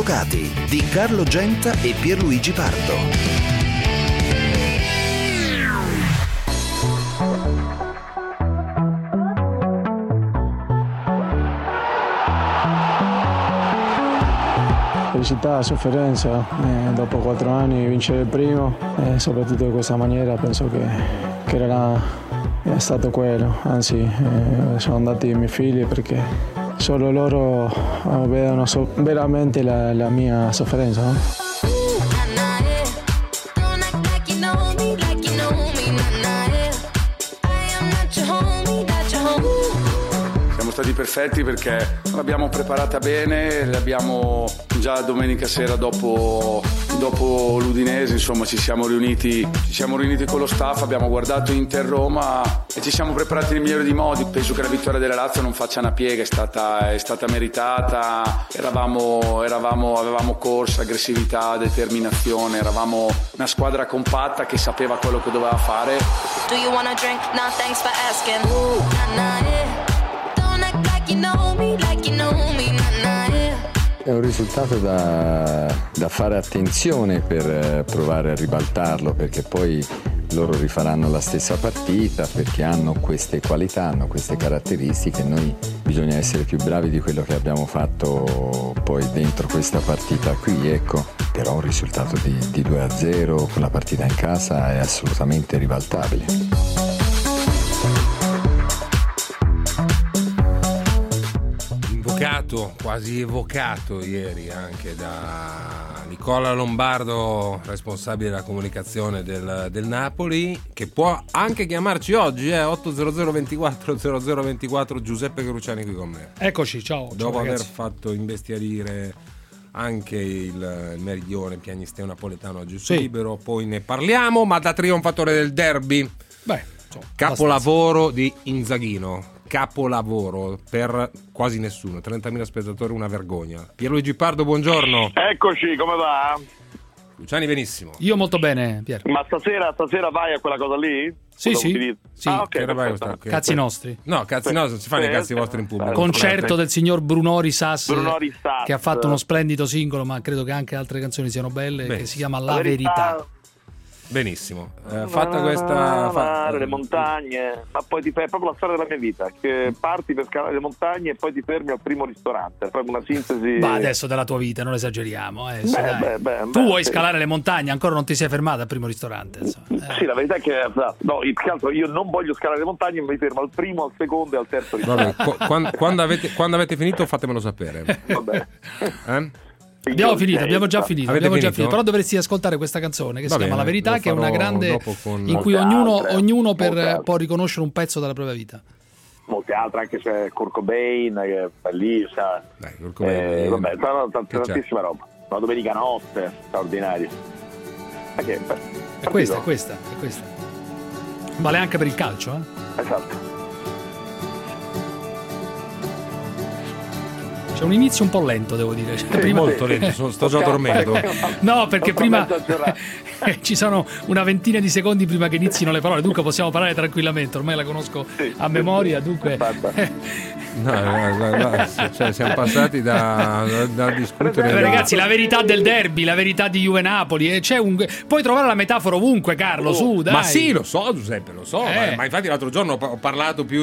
Avvocati di Carlo Genta e Pierluigi Pardo. Felicità, sofferenza, dopo 4 anni vincere il primo e soprattutto in questa maniera penso che è stato quello, anzi sono andati i miei figli perché solo loro vedono veramente la mia sofferenza, no? Siamo stati perfetti perché l'abbiamo preparata bene, l'abbiamo già domenica sera dopo l'Udinese, insomma ci siamo riuniti con lo staff, abbiamo guardato Inter-Roma e ci siamo preparati nel migliore dei modi. Penso che la vittoria della Lazio non faccia una piega, è stata meritata, avevamo corsa, aggressività, determinazione, eravamo una squadra compatta che sapeva quello che doveva fare. Do you wanna drink? No, thanks for asking. Don't act like you know me, like you know me, È un risultato da fare attenzione per provare a ribaltarlo, perché poi loro rifaranno la stessa partita, perché hanno queste qualità, hanno queste caratteristiche. Noi bisogna essere più bravi di quello che abbiamo fatto poi dentro questa partita qui, ecco. Però un risultato di 2-0 con la partita in casa è assolutamente ribaltabile. Quasi evocato ieri anche da Nicola Lombardo, responsabile della comunicazione del Napoli, che può anche chiamarci oggi, 800 24 0024. Giuseppe Cruciani qui con me. Eccoci, ciao. Dopo aver ragazzi. fatto imbestialire anche il meridione pianisteo napoletano oggi su Sì. Libero, poi ne parliamo, ma da trionfatore del derby, capolavoro di Inzaghino. Capolavoro per quasi nessuno, 30.000 spettatori, una vergogna. Pierluigi Pardo, buongiorno. Eccoci, come va? Luciani, benissimo. Io molto bene, Pier. Ma stasera vai a quella cosa lì? Sì. Ok, perfetto. Cazzi nostri. No, cazzi nostri, non si fanno i cazzi vostri in pubblico. Concerto del signor Brunori Sass, Sass, che ha fatto uno splendido singolo, ma credo che anche altre canzoni siano belle, Beh, che si chiama La Verità. Benissimo, fatta questa le montagne, ma poi ti fai proprio la storia della mia vita, che parti per scalare le montagne e poi ti fermi al primo ristorante, proprio una sintesi. Ma adesso della tua vita, non esageriamo, Tu vuoi scalare le montagne, ancora non ti sei fermato al primo ristorante, Sì, la verità è che più che altro io non voglio scalare le montagne, mi fermo al primo, al secondo e al terzo ristorante. Vabbè, quando avete finito fatemelo sapere. Vabbè. Abbiamo già finito, però dovresti ascoltare questa canzone che si chiama La Verità, che è una grande in cui ognuno può riconoscere un pezzo della propria vita. Molte altre, anche c'è Kurt Cobain che è bellissima. Tantissima roba. Una domenica notte straordinaria. È questa. Vale anche per il calcio, Esatto. C'è un inizio un po' lento, devo dire. Prima molto lento, sto già dormendo. No, perché prima ci sono una ventina di secondi prima che inizino le parole, dunque possiamo parlare tranquillamente, ormai la conosco a memoria, dunque. Cioè, siamo passati da discutere. Ragazzi, la verità del derby, la verità di Juve Napoli, puoi trovare la metafora ovunque, Carlo, su, dai. Ma sì, lo so, Giuseppe, lo so, ma infatti l'altro giorno ho parlato più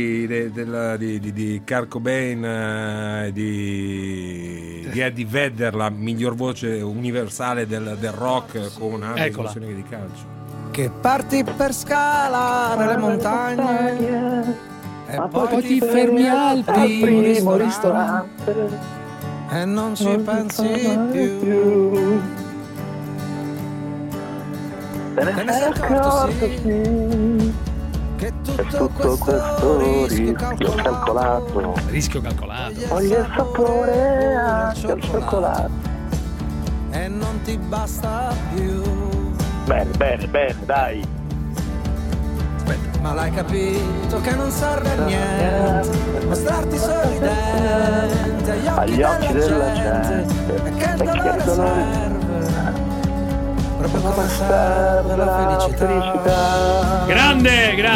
di Kurt Cobain, di Eddie Vedder, la miglior voce universale del rock, con una discussione di calcio. Che parti per scalare le montagne e poi ti fermi al primo ristorante e non ci pensi più. Te ne sei accorto, sì, che tutto questo rischio calcolato voglio il sapore al cioccolato e non ti basta più. Bene, dai. Aspetta. Ma l'hai capito che non serve a niente mostrarti sorridente agli occhi della gente e che il dolore serve proprio come serve la felicità.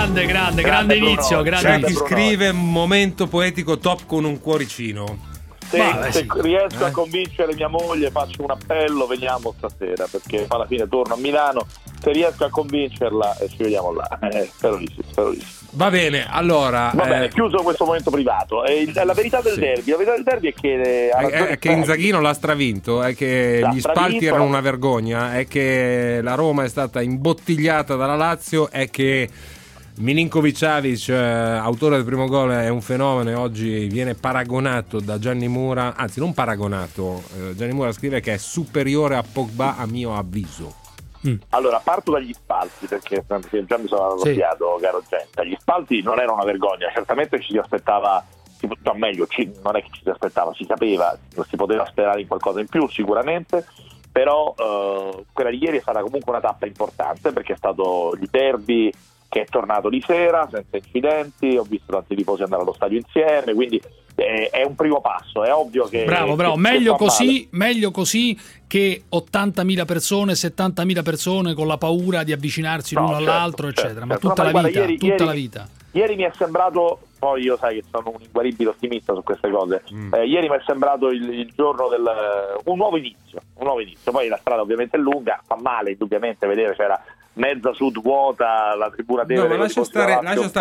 Grande inizio, grande C'è chi scrive momento poetico top con un cuoricino. se riesco a convincere mia moglie, faccio un appello, veniamo stasera, perché alla fine torno a Milano. Se riesco a convincerla, ci vediamo là. Spero di sì. Va bene, allora. Va bene, chiuso questo momento privato. La verità del derby. La verità del derby è che Inzaghino l'ha stravinto, è che gli spalti erano una vergogna, è che la Roma è stata imbottigliata dalla Lazio, è che Milinković-Savić, autore del primo gol, è un fenomeno e oggi viene paragonato da Gianni Mura, anzi non paragonato, Gianni Mura scrive che è superiore a Pogba a mio avviso. Allora, parto dagli spalti, perché già mi sono arrabbiato, caro Genta. Gli spalti non era una vergogna, certamente ci si aspettava, meglio, non è che ci si aspettava, si sapeva, si poteva sperare in qualcosa in più sicuramente, però quella di ieri è stata comunque una tappa importante, perché è stato il derby che è tornato di sera senza incidenti, ho visto tanti tifosi andare allo stadio insieme, quindi è un primo passo, è ovvio che bravo, meglio così che 80.000 persone, 70.000 persone con la paura di avvicinarsi l'uno all'altro, eccetera, ma tutta la vita. Ieri mi è sembrato, poi io sai che sono un inguaribile ottimista su queste cose, ieri mi è sembrato il giorno un nuovo inizio, poi la strada ovviamente è lunga, fa male indubbiamente vedere, c'era mezza sud vuota, la tribuna deve lascia stare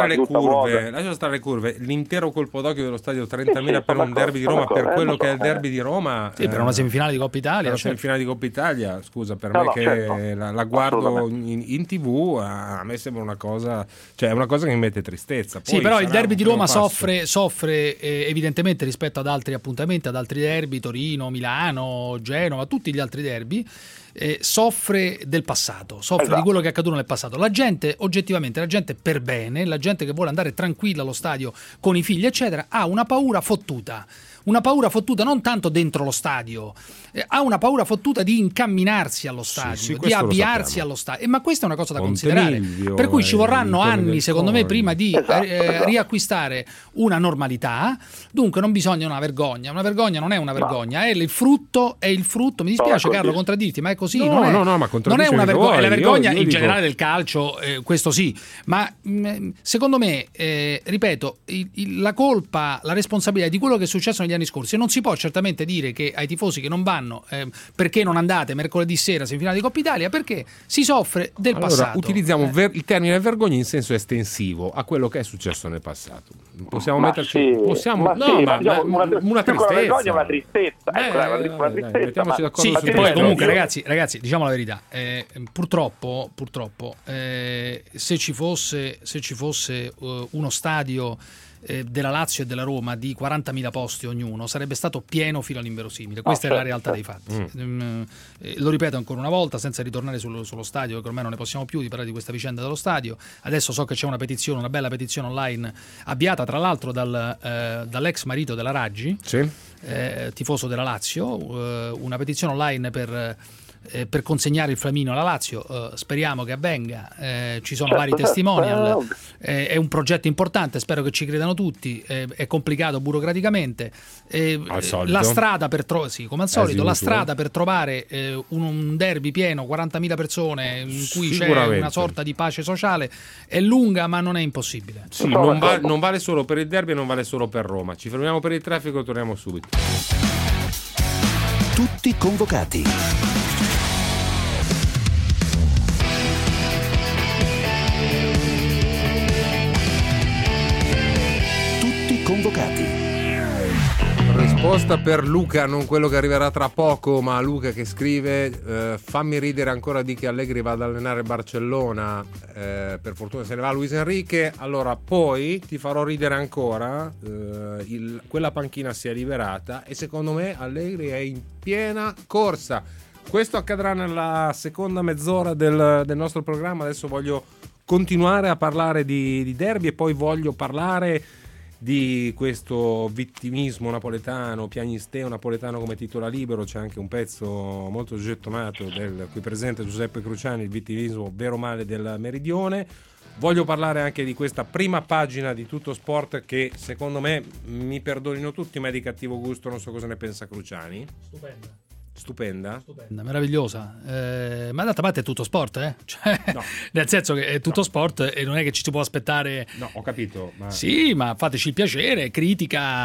le curve, l'intero colpo d'occhio dello stadio 30.000 per un derby di Roma, per quello che è il derby di Roma, per una semifinale di Coppa Italia, semifinale di Coppa Italia, scusa, per me che la guardo in TV, a me sembra una cosa, cioè è una cosa che mi mette tristezza. Poi però il derby di Roma soffre evidentemente rispetto ad altri appuntamenti, ad altri derby, Torino, Milano, Genova, tutti gli altri derby. Soffre del passato, di quello che è accaduto nel passato. La gente, oggettivamente, la gente per bene, la gente che vuole andare tranquilla allo stadio con i figli, eccetera, ha una paura fottuta non tanto dentro lo stadio, ha una paura fottuta di incamminarsi allo stadio, di avviarsi allo stadio, ma questa è una cosa da considerare, per cui ci vorranno anni secondo me prima di riacquistare una normalità. Dunque non bisogna una vergogna non è una vergogna, è il frutto, mi dispiace Carlo contraddirti, ma è così, non è una vergogna, è la vergogna in generale del calcio, questo sì, ma secondo me ripeto, la colpa, la responsabilità di quello che è successo negli anni scorsi, e non si può certamente dire che ai tifosi che non vanno perché non andate mercoledì sera semifinale di Coppa Italia, perché si soffre del passato. Utilizziamo il termine vergogna in senso estensivo a quello che è successo nel passato. Possiamo metterci una tristezza, una tristezza. Mettiamoci d'accordo. Poi comunque ragazzi, diciamo la verità, purtroppo se ci fosse uno stadio della Lazio e della Roma di 40.000 posti ognuno, sarebbe stato pieno fino all'inverosimile. Questa è la realtà dei fatti. Lo ripeto ancora una volta, senza ritornare sullo stadio, che ormai non ne possiamo più di parlare di questa vicenda dello stadio. Adesso so che c'è una bella petizione online, avviata tra l'altro dall'ex marito della Raggi, tifoso della Lazio, una petizione online per consegnare il Flamino alla Lazio. Speriamo che avvenga, ci sono vari testimonial, è un progetto importante, spero che ci credano tutti, è complicato burocraticamente, la strada per come al solito, la strada per trovare un derby pieno, 40.000 persone in cui c'è una sorta di pace sociale, è lunga ma non è impossibile. Non vale solo per il derby e non vale solo per Roma. Ci fermiamo per il traffico e torniamo subito. Tutti convocati. Convocati. Risposta per Luca, non quello che arriverà tra poco, ma Luca che scrive: fammi ridere ancora di che Allegri va ad allenare Barcellona, per fortuna se ne va Luis Enrique. Allora poi ti farò ridere ancora, quella panchina si è liberata e secondo me Allegri è in piena corsa. Questo accadrà nella seconda mezz'ora del nostro programma. Adesso voglio continuare a parlare di derby e poi voglio parlare di questo vittimismo napoletano, piagnisteo napoletano come titola Libero. C'è anche un pezzo molto gettonato qui presente Giuseppe Cruciani, il vittimismo vero male del meridione. Voglio parlare anche di questa prima pagina di Tutto Sport che secondo me, mi perdonino tutti, ma è di cattivo gusto, non so cosa ne pensa Cruciani. Stupenda, meravigliosa, ma d'altra parte è tutto sport, cioè, no. Nel senso che è tutto sport e non è che ci si può aspettare. No, ho capito. Ma... Sì, ma fateci il piacere, critica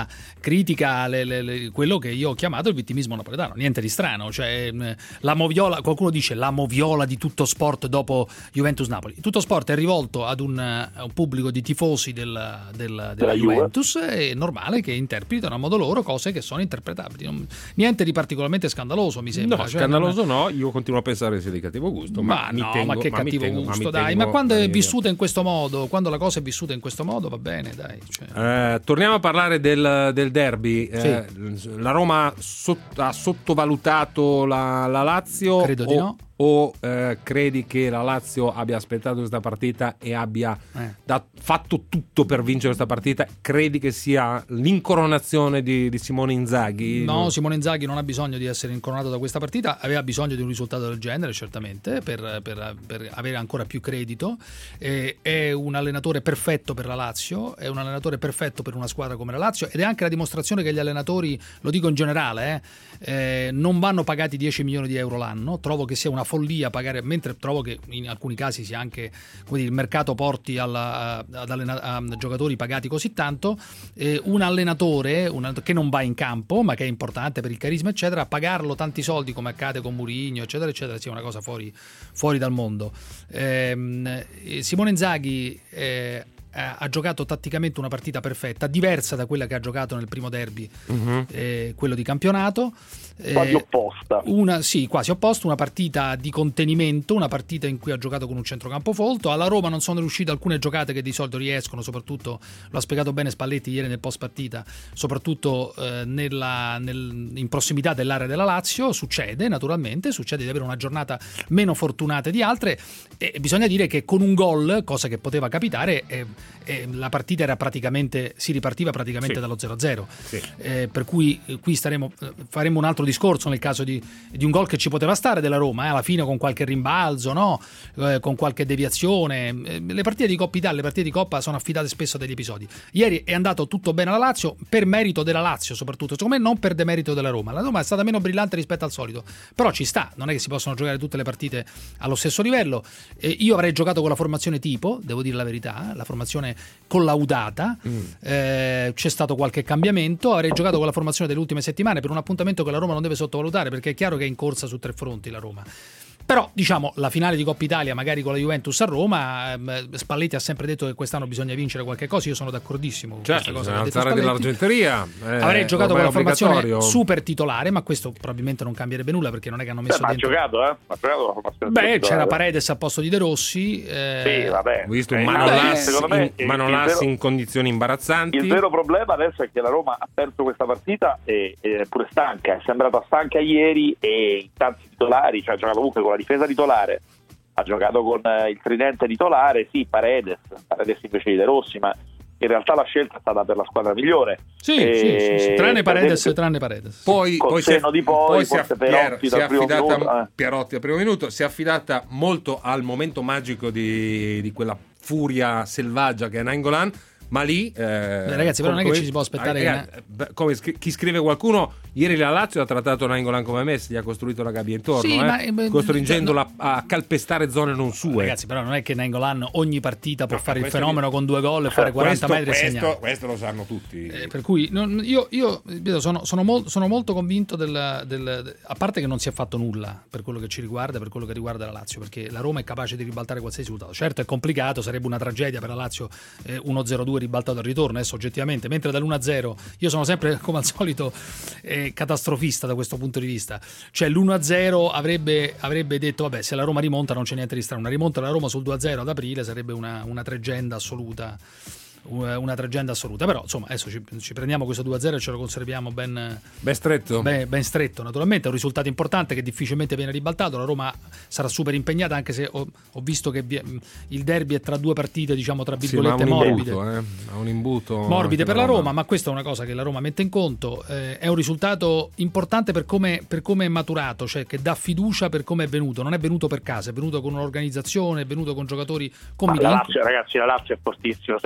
quello che io ho chiamato il vittimismo napoletano, niente di strano, cioè la moviola, qualcuno dice la moviola di tutto sport dopo Juventus-Napoli. Tutto sport è rivolto ad un pubblico di tifosi della Juventus, è normale che interpretino a modo loro cose che sono interpretabili, niente di particolarmente scandaloso. Mi sembra. No, scandaloso no, io continuo a pensare sia di cattivo gusto. Ma che cattivo gusto, dai. Ma quando è vissuta in questo modo, quando la cosa è vissuta in questo modo, va bene, dai. Cioè. Torniamo a parlare del derby. Sì. La Roma ha sottovalutato la Lazio? Credo di no. O credi che la Lazio abbia aspettato questa partita e abbia fatto tutto per vincere questa partita? Credi che sia l'incoronazione di Simone Inzaghi? No, Simone Inzaghi non ha bisogno di essere incoronato da questa partita, aveva bisogno di un risultato del genere certamente per avere ancora più credito. È un allenatore perfetto per la Lazio, è un allenatore perfetto per una squadra come la Lazio, ed è anche la dimostrazione che gli allenatori, lo dico in generale, non vanno pagati 10 milioni di euro l'anno. Trovo che sia una follia pagare, mentre trovo che in alcuni casi sia anche, come dire, il mercato porti a giocatori pagati così tanto. Un allenatore che non va in campo ma che è importante per il carisma eccetera, pagarlo tanti soldi come accade con Mourinho eccetera eccetera sia una cosa fuori dal mondo. Simone Inzaghi ha giocato tatticamente una partita perfetta, diversa da quella che ha giocato nel primo derby, quello di campionato. Quasi opposta. Quasi opposta, una partita di contenimento, una partita in cui ha giocato con un centrocampo folto. Alla Roma non sono riuscite alcune giocate che di solito riescono, soprattutto, lo ha spiegato bene Spalletti ieri nel post partita, soprattutto in prossimità dell'area della Lazio. Succede di avere una giornata meno fortunata di altre, e bisogna dire che con un gol, cosa che poteva capitare, la partita si ripartiva praticamente dallo 0-0, per cui qui faremo un altro discorso nel caso di un gol che ci poteva stare della Roma, alla fine con qualche rimbalzo, con qualche deviazione. Le partite di Coppa Italia, le partite di Coppa sono affidate spesso a degli episodi. Ieri è andato tutto bene alla Lazio, per merito della Lazio soprattutto, secondo me non per demerito della Roma. La Roma è stata meno brillante rispetto al solito, però ci sta, non è che si possono giocare tutte le partite allo stesso livello. Io avrei giocato con la formazione tipo, devo dire la verità, la formazione collaudata. C'è stato qualche cambiamento, avrei giocato con la formazione delle ultime settimane per un appuntamento che la Roma non deve sottovalutare, perché è chiaro che è in corsa su 3 fronti la Roma. Però diciamo la finale di Coppa Italia magari con la Juventus a Roma, Spalletti ha sempre detto che quest'anno bisogna vincere qualche cosa, io sono d'accordissimo con questa cosa che ha detto Spalletti. Dell'Argenteria avrei giocato con la formazione super titolare, ma questo probabilmente non cambierebbe nulla, perché non è che hanno messo dentro. Ha giocato la formazione c'era Paredes al posto di De Rossi, sì, vabbè. Ho visto un Manolas in condizioni imbarazzanti. Il vero problema adesso è che la Roma ha perso questa partita e è pure stanca, è sembrata stanca ieri, e in tanti titolari, cioè ha giocato comunque con la difesa titolare, ha giocato con il tridente titolare, Paredes invece di De Rossi, ma in realtà la scelta è stata per la squadra migliore. Sì, tranne Paredes. Poi si è affidata Pierotti al primo minuto, si è affidata molto al momento magico di quella furia selvaggia che è Nainggolan. Ma lì ragazzi, però non è che ci si può aspettare come chi scrive qualcuno, ieri la Lazio ha trattato Nainggolan come Messi, gli ha costruito la gabbia intorno, costringendolo a calpestare zone non sue. Ragazzi, però non è che Nainggolan ogni partita può fare il fenomeno con 2 gol e fare 40 metri e segnare. Questo lo sanno tutti. Per cui io sono molto convinto a parte che non si è fatto nulla per quello che ci riguarda, per quello che riguarda la Lazio, perché la Roma è capace di ribaltare qualsiasi risultato. Certo è complicato, sarebbe una tragedia per la Lazio 1-0-2 ribaltato al ritorno, adesso oggettivamente, mentre dall'1-0 io sono sempre come al solito catastrofista da questo punto di vista, cioè l'1-0 avrebbe detto vabbè, se la Roma rimonta non c'è niente di strano, una rimonta della Roma sul 2-0 ad aprile sarebbe una tragedia assoluta, però insomma adesso ci prendiamo questo 2-0 e ce lo conserviamo ben stretto. Ben stretto, naturalmente è un risultato importante che difficilmente viene ribaltato. La Roma sarà super impegnata, anche se ho visto che il derby è tra 2 partite, diciamo tra virgolette morbide, ha un imbuto morbide per la Roma, ma questa è una cosa che la Roma mette in conto. È un risultato importante per come è maturato, cioè che dà fiducia per come è venuto, non è venuto per caso, è venuto con un'organizzazione, è venuto con giocatori convinti. La Lazio è fortissima, sai come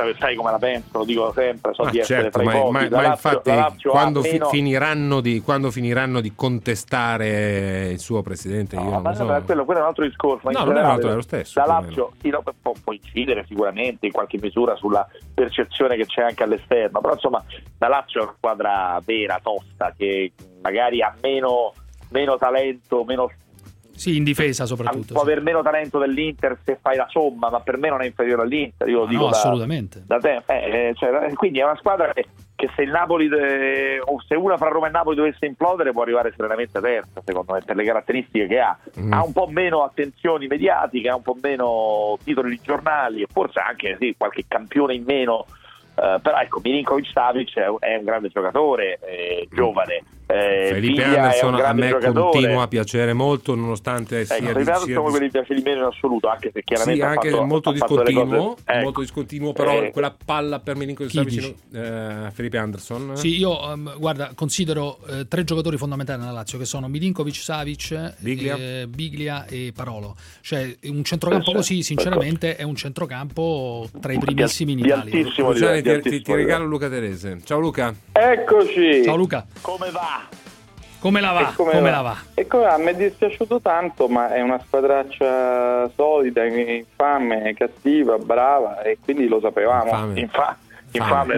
la penso, lo dico sempre, so di essere certo, fra i pochi. ma infatti quando meno... finiranno di contestare il suo presidente, io non lo so. Quello è un altro discorso. No, non è un altro, è lo stesso. La Lazio può incidere sicuramente in qualche misura sulla percezione che c'è anche all'esterno, però insomma la Lazio è una squadra vera, tosta, che magari ha meno talento, meno... Sì, in difesa soprattutto. Può aver meno talento dell'Inter se fai la somma, ma per me non è inferiore all'Inter. Io lo dico assolutamente. Da te. Quindi è una squadra che se il Napoli o se una fra Roma e Napoli dovesse implodere può arrivare serenamente terza, secondo me, per le caratteristiche che ha. Ha un po' meno attenzioni mediatiche, ha un po' meno titoli di giornali e forse anche qualche campione in meno. Però ecco, Milinkovic-Savic è un grande giocatore, giovane. Felipe Anderson a me continua a piacere molto, nonostante sia Felipe Anderson quelli piace di meno in assoluto, anche se chiaramente anche molto discontinuo, però quella palla per Milinkovic-Savic, Felipe Anderson. Sì, io guarda, considero 3 giocatori fondamentali nella Lazio, che sono Milinkovic-Savic, Biglia e Parolo. Cioè un centrocampo così, sinceramente, è un centrocampo tra i primissimi in Italia. Ti regalo Luca Terese. Ciao Luca. Eccoci. Ciao Luca. Come va? Come la va? E come va? Mi è dispiaciuto tanto, ma è una squadraccia solida, infame, cattiva, brava, e quindi lo sapevamo. Infame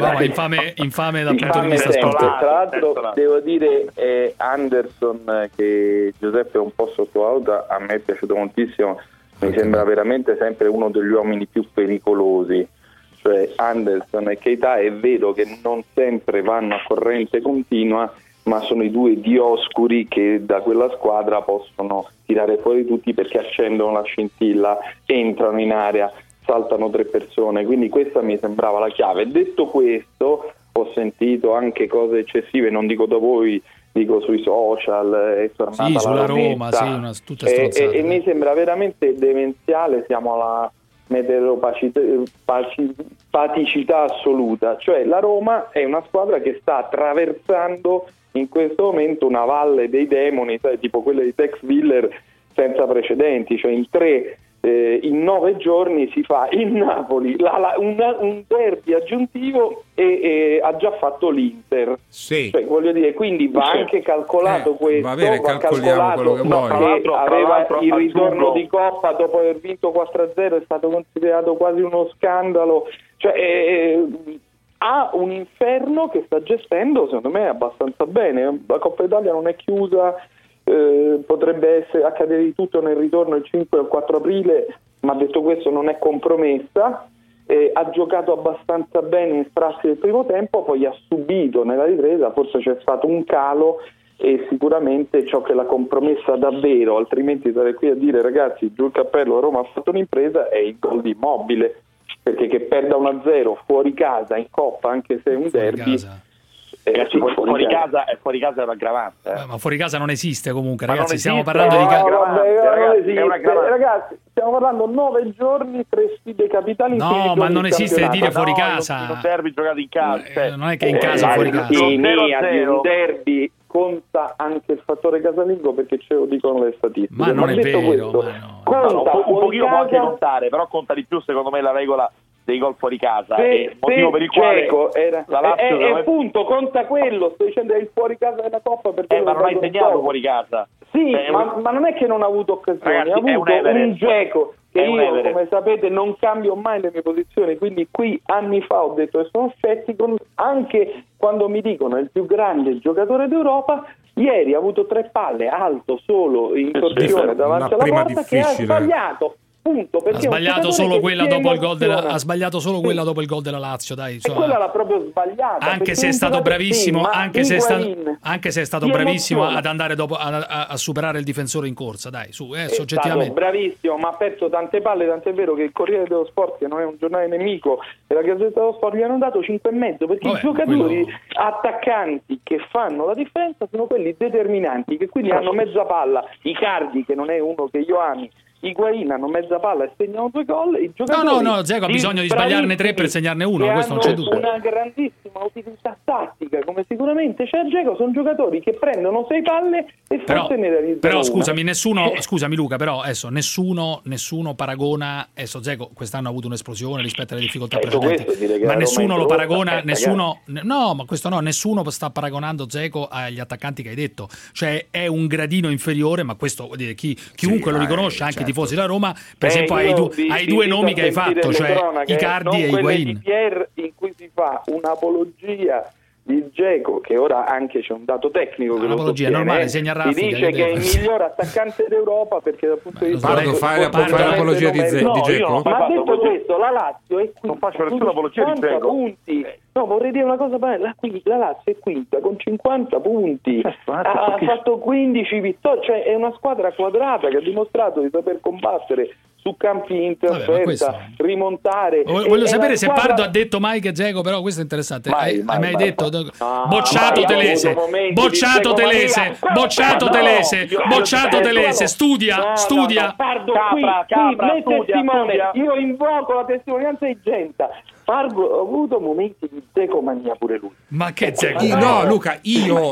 dal punto di vista sportivo. Tra l'altro devo dire Anderson, che Giuseppe un po' sottovaluta, a me è piaciuto moltissimo, mi sembra veramente sempre uno degli uomini più pericolosi. Cioè Anderson e Keita è vero che non sempre vanno a corrente continua, ma sono i 2 dioscuri che da quella squadra possono tirare fuori tutti, perché accendono la scintilla, entrano in area, saltano 3 persone, quindi questa mi sembrava la chiave. Detto questo, ho sentito anche cose eccessive, non dico da voi, dico sui social, è tornata sulla Roma, tutte stronzate. E mi sembra veramente demenziale, siamo alla meteoropaticità assoluta, cioè la Roma è una squadra che sta attraversando in questo momento una valle dei demoni, tipo quelle di Tex Willer senza precedenti, cioè in 9 giorni si fa in Napoli un derby aggiuntivo e ha già fatto l'Inter. Sì. Cioè, voglio dire, quindi va anche calcolato questo, va bene, calcoliamo quello che vuoi. Che aveva il ritorno di Coppa dopo aver vinto 4-0, è stato considerato quasi uno scandalo. Cioè, ha un inferno che sta gestendo, secondo me, abbastanza bene. La Coppa Italia non è chiusa. Potrebbe accadere di tutto nel ritorno il 5 o il 4 aprile, ma detto questo non è compromessa. Ha giocato abbastanza bene in sprazzi del primo tempo, poi ha subito nella ripresa, forse c'è stato un calo, e sicuramente ciò che l'ha compromessa davvero, altrimenti sarei qui a dire ragazzi giù il cappello, Roma ha fatto un'impresa, è il gol di Immobile, perché che perda 1-0 fuori casa in Coppa, anche se è un derby, fuori casa è un aggravante. Ma fuori casa non esiste comunque, ma ragazzi, stiamo esiste, parlando di ragazzi, stiamo parlando 9 giorni, 3 sfide capitali. No, ma non esiste dire fuori casa. In un derby giocato in casa, non è che in casa fuori casa. In un derby conta anche il fattore casalingo, perché ce lo dicono le statistiche. Ma non è vero, conta un pochino può anche contare, però conta di più secondo me la regola dei gol fuori casa, il motivo per il quale la Lazio appunto conta quello, sto dicendo, è il fuori casa della Coppa, perché ma non hai segnato fuori casa. Sì, ma non è che non ha avuto occasioni, ha avuto un Dzeko che io, come sapete, non cambio mai le mie posizioni, quindi qui anni fa ho detto che sono scettico, anche quando mi dicono è il più grande giocatore d'Europa. Ieri ha avuto 3 palle alto solo in torsione davanti alla porta, che ha sbagliato. Punto, ha sbagliato solo quella dopo il gol della Lazio, dai, e quella l'ha proprio sbagliata, anche se è stato bravissimo, anche se è stato bravissimo ad andare dopo a superare il difensore in corsa, dai, soggettivamente bravissimo, ma ha perso tante palle, tant'è vero che il Corriere dello Sport, che non è un giornale nemico, e la Gazzetta dello Sport gli hanno dato 5,5, perché i giocatori attaccanti che fanno la differenza sono quelli determinanti, che quindi hanno mezza palla. Icardi, che non è uno che io ami, Higuaín hanno mezza palla e segnano 2 gol. I giocatori no, Dzeko ha bisogno di sbagliarne 3 per segnarne 1, questo non c'è dubbio. Una grandissima utilità tattica, come sicuramente c'è Dzeko, sono giocatori che prendono 6 palle e forse ne realizzano però una. scusami Luca, però adesso nessuno paragona, Dzeko quest'anno ha avuto un'esplosione rispetto alle difficoltà precedenti, ma nessuno lo paragona, nessuno sta paragonando Dzeko agli attaccanti che hai detto, cioè è un gradino inferiore, ma questo vuol dire chiunque lo riconosce, anche i tifosi della Roma, per esempio ai 2 nomi che hai fatto, cioè Icardi e Higuaín. In cui si fa un'apologia di Dzeko, che ora anche c'è un dato tecnico che lo sostiene, normale, segna Raffica, si dice che è il miglior attaccante d'Europa perché dal punto di vista fai l'apologia di Dzeko? Ma detto questo, la Lazio è quinta, non faccio nessuna apologia di Dzeko. Punti. No, vorrei dire una cosa bella, la Lazio è quinta con 50 punti, ha fatto 15 vittorie, cioè è una squadra quadrata che ha dimostrato di saper combattere su campi in trasferta, rimontare. Voglio sapere se Pardo ha detto mai che Dzeko, però questo è interessante. Hai mai detto? Bocciato Telese, studia. Pardo, qui testimone, io invoco la testimonianza di Genta. Pardo ha avuto momenti di Dzeko-mania pure lui. Ma che Dzeko? No, Luca, io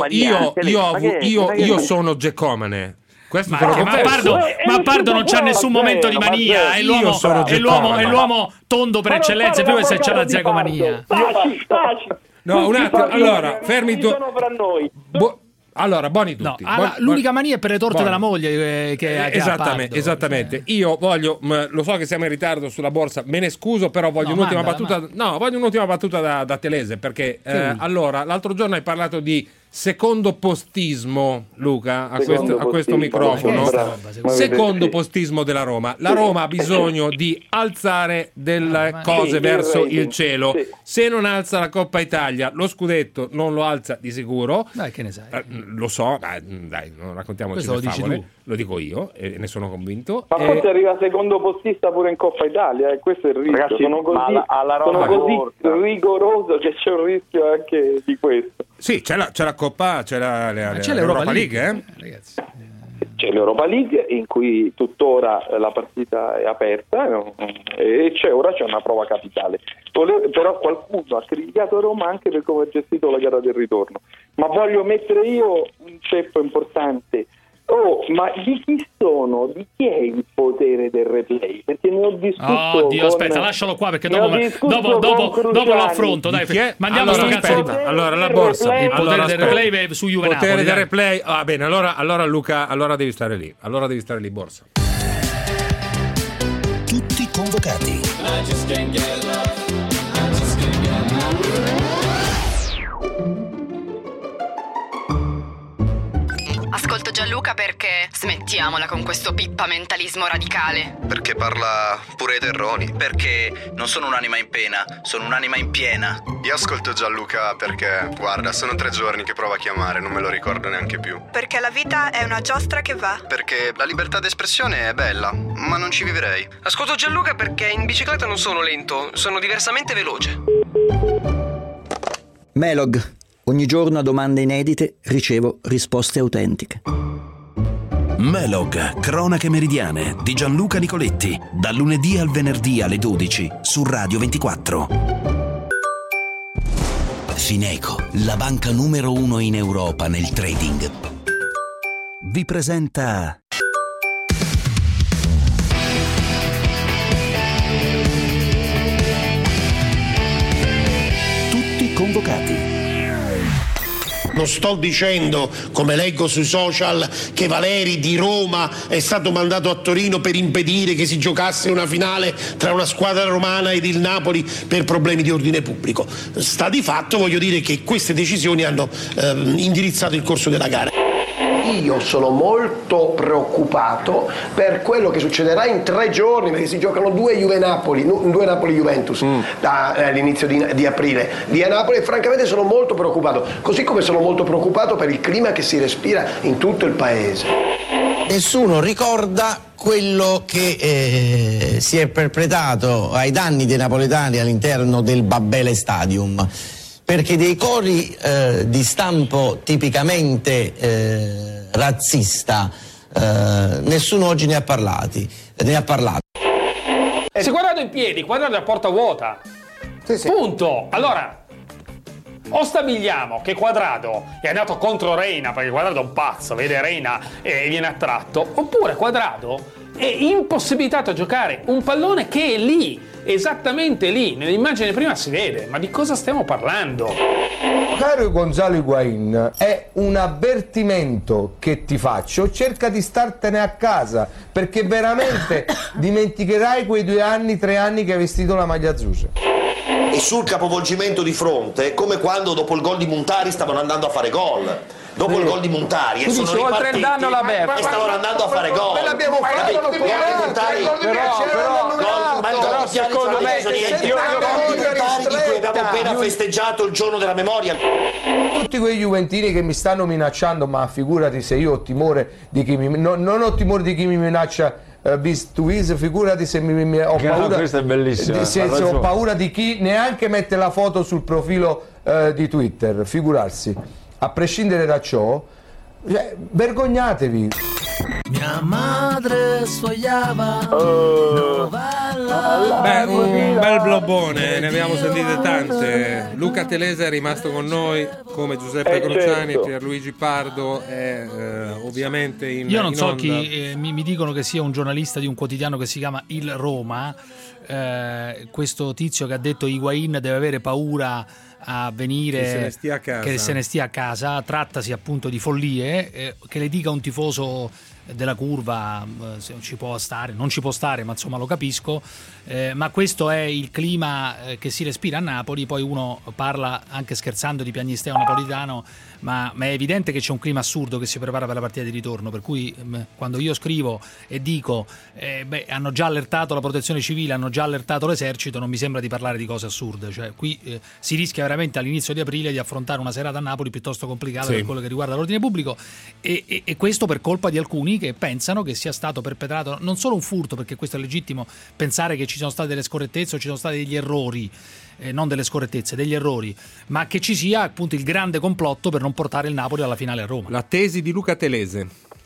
sono Dzeko-mane. Ma Pardo non c'ha nessun momento di mania, è l'uomo tondo per eccellenza, più che se c'è la Dzeko-mania. No, un attimo, allora, fermi tu. Allora, buoni tutti. L'unica mania è per le torte della moglie che esattamente. Io voglio, lo so che siamo in ritardo sulla borsa, me ne scuso, però voglio un'ultima battuta. No, voglio un'ultima battuta da Telese, perché allora, l'altro giorno hai parlato di secondo postismo, Luca, a questo microfono. Secondo postismo della Roma. La Roma ha bisogno di alzare delle cose verso il cielo. Se non alza la Coppa Italia, lo scudetto non lo alza di sicuro. Dai, che ne sai? Lo so, dai, non raccontiamoci le favole. Lo dico io e ne sono convinto. Ma forse arriva secondo postista pure in Coppa Italia, questo è il rischio. Ragazzi, sono così rigoroso che c'è un rischio anche di questo. Sì, c'è la Coppa, c'è l'Europa League, ragazzi. C'è l'Europa League in cui tuttora la partita è aperta e c'è una prova capitale. Però qualcuno ha criticato Roma anche per come ha gestito la gara del ritorno. Ma voglio mettere io un ceppo importante. Ma di chi è il potere del replay? Perché ne ho discusso. Aspetta, lascialo qua perché dopo lo affronto. Dai, mandiamo sto cazzo di. Allora la borsa. Il potere del replay su Juve Napoli. Potere del replay. Va bene, allora Luca, allora devi stare lì. Borsa. Tutti convocati. Ascolto Gianluca perché smettiamola con questo pippamentalismo radicale. Perché parla pure ai terroni. Perché non sono un'anima in pena, sono un'anima in piena. Io ascolto Gianluca perché, guarda, sono 3 giorni che provo a chiamare, non me lo ricordo neanche più. Perché la vita è una giostra che va. Perché la libertà d'espressione è bella, ma non ci vivrei. Ascolto Gianluca perché in bicicletta non sono lento, sono diversamente veloce. Melog. Ogni giorno a domande inedite ricevo risposte autentiche. Melog, cronache meridiane di Gianluca Nicoletti, dal lunedì al venerdì alle 12 su Radio 24. Fineco, la banca numero 1 in Europa nel trading, vi presenta Tutti convocati. Non sto dicendo, come leggo sui social, che Valeri di Roma è stato mandato a Torino per impedire che si giocasse una finale tra una squadra romana ed il Napoli per problemi di ordine pubblico. Sta di fatto, voglio dire, che queste decisioni hanno indirizzato il corso della gara. Io sono molto preoccupato per quello che succederà in 3 giorni, perché si giocano 2 Napoli-Juventus dall'inizio di aprile lì a Napoli, e francamente sono molto preoccupato, così come sono molto preoccupato per il clima che si respira in tutto il paese. Nessuno ricorda quello che si è perpetrato ai danni dei napoletani all'interno del Babele Stadium, perché dei cori di stampo tipicamente razzista nessuno oggi ne ha parlato. Se Quadrado in piedi, Quadrado è a porta vuota. Sì. Punto. Allora, o stabiliamo che Quadrado è andato contro Reina, perché Quadrado è un pazzo, vede Reina e viene attratto, oppure Quadrado è impossibilitato a giocare un pallone che è lì, esattamente lì. Nell'immagine prima si vede, ma di cosa stiamo parlando? Caro Gonzalo Higuaín, è un avvertimento che ti faccio, cerca di startene a casa, perché veramente dimenticherai quei 2 anni, 3 anni che hai vestito la maglia azzurra. E sul capovolgimento di fronte, come quando dopo il gol di Montari stavano andando a fare gol. Dopo il gol di Montari e sono ripartiti e stavano andando a fare gol. L'abbiamo fatto, però secondo me di cui abbiamo appena festeggiato il giorno della memoria. Tutti quei juventini che mi stanno minacciando, ma figurati se io ho timore di chi non ho timore di chi mi minaccia vis to vis, figurati se ho paura. Questa è bellissima. Se ho paura di chi neanche mette la foto sul profilo di Twitter, figurarsi. A prescindere da ciò, vergognatevi. Mia madre sfogliava un bel blobbone, ne abbiamo sentite tante. Luca Telese è rimasto con noi, come Giuseppe Crociani, certo. Pierluigi Pardo è ovviamente in Io non so onda. chi mi dicono che sia un giornalista di un quotidiano che si chiama Il Roma, questo tizio che ha detto Higuaín deve avere paura a venire, che se ne stia a casa, trattasi appunto di follie, che le dica un tifoso della curva se non ci può stare, ma insomma lo capisco, ma questo è il clima che si respira a Napoli. Poi uno parla anche scherzando di piagnisteo napolitano, ma è evidente che c'è un clima assurdo che si prepara per la partita di ritorno, per cui quando io scrivo e dico hanno già allertato la protezione civile, hanno già allertato l'esercito, non mi sembra di parlare di cose assurde, cioè qui si rischia veramente all'inizio di aprile di affrontare una serata a Napoli piuttosto complicata per quello che riguarda l'ordine pubblico, e questo per colpa di alcuni che pensano che sia stato perpetrato non solo un furto, perché questo è legittimo pensare che ci sono state delle scorrettezze o ci sono stati degli errori, non delle scorrettezze, degli errori, ma che ci sia appunto il grande complotto per non portare il Napoli alla finale a Roma. La tesi di Luca Telese.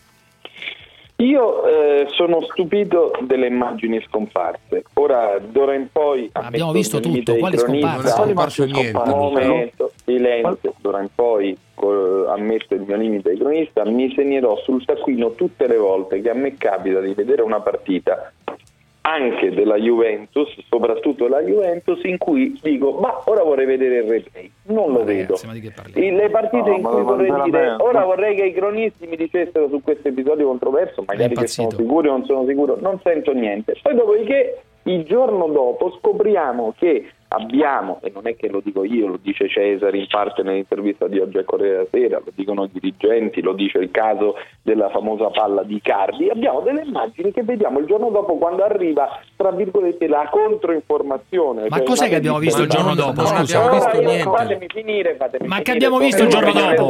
Io sono stupito delle immagini scomparse. Ora, d'ora in poi abbiamo visto tutto, quali scomparse? Non è scomparso niente. Un momento, silenzio, d'ora in poi ammetto il mio limite di cronista, mi segnerò sul taccuino tutte le volte che a me capita di vedere una partita anche della Juventus, soprattutto la Juventus, in cui dico ma ora vorrei vedere il replay, non lo vedo. Le partite in cui vorrei dire ora vorrei che i cronisti mi dicessero su questo episodio controverso, magari che sono sicuri o non sono sicuro, non sento niente. Poi dopodiché il giorno dopo scopriamo che abbiamo, e non è che lo dico io, lo dice Cesare in parte nell'intervista di oggi al Corriere della Sera, lo dicono i dirigenti, lo dice il caso della famosa palla di Icardi, abbiamo delle immagini che vediamo il giorno dopo quando arriva, tra virgolette, la controinformazione. Ma cos'è che abbiamo visto il giorno dopo? Non abbiamo visto niente. Fatemi finire. Ma che abbiamo visto il giorno dopo?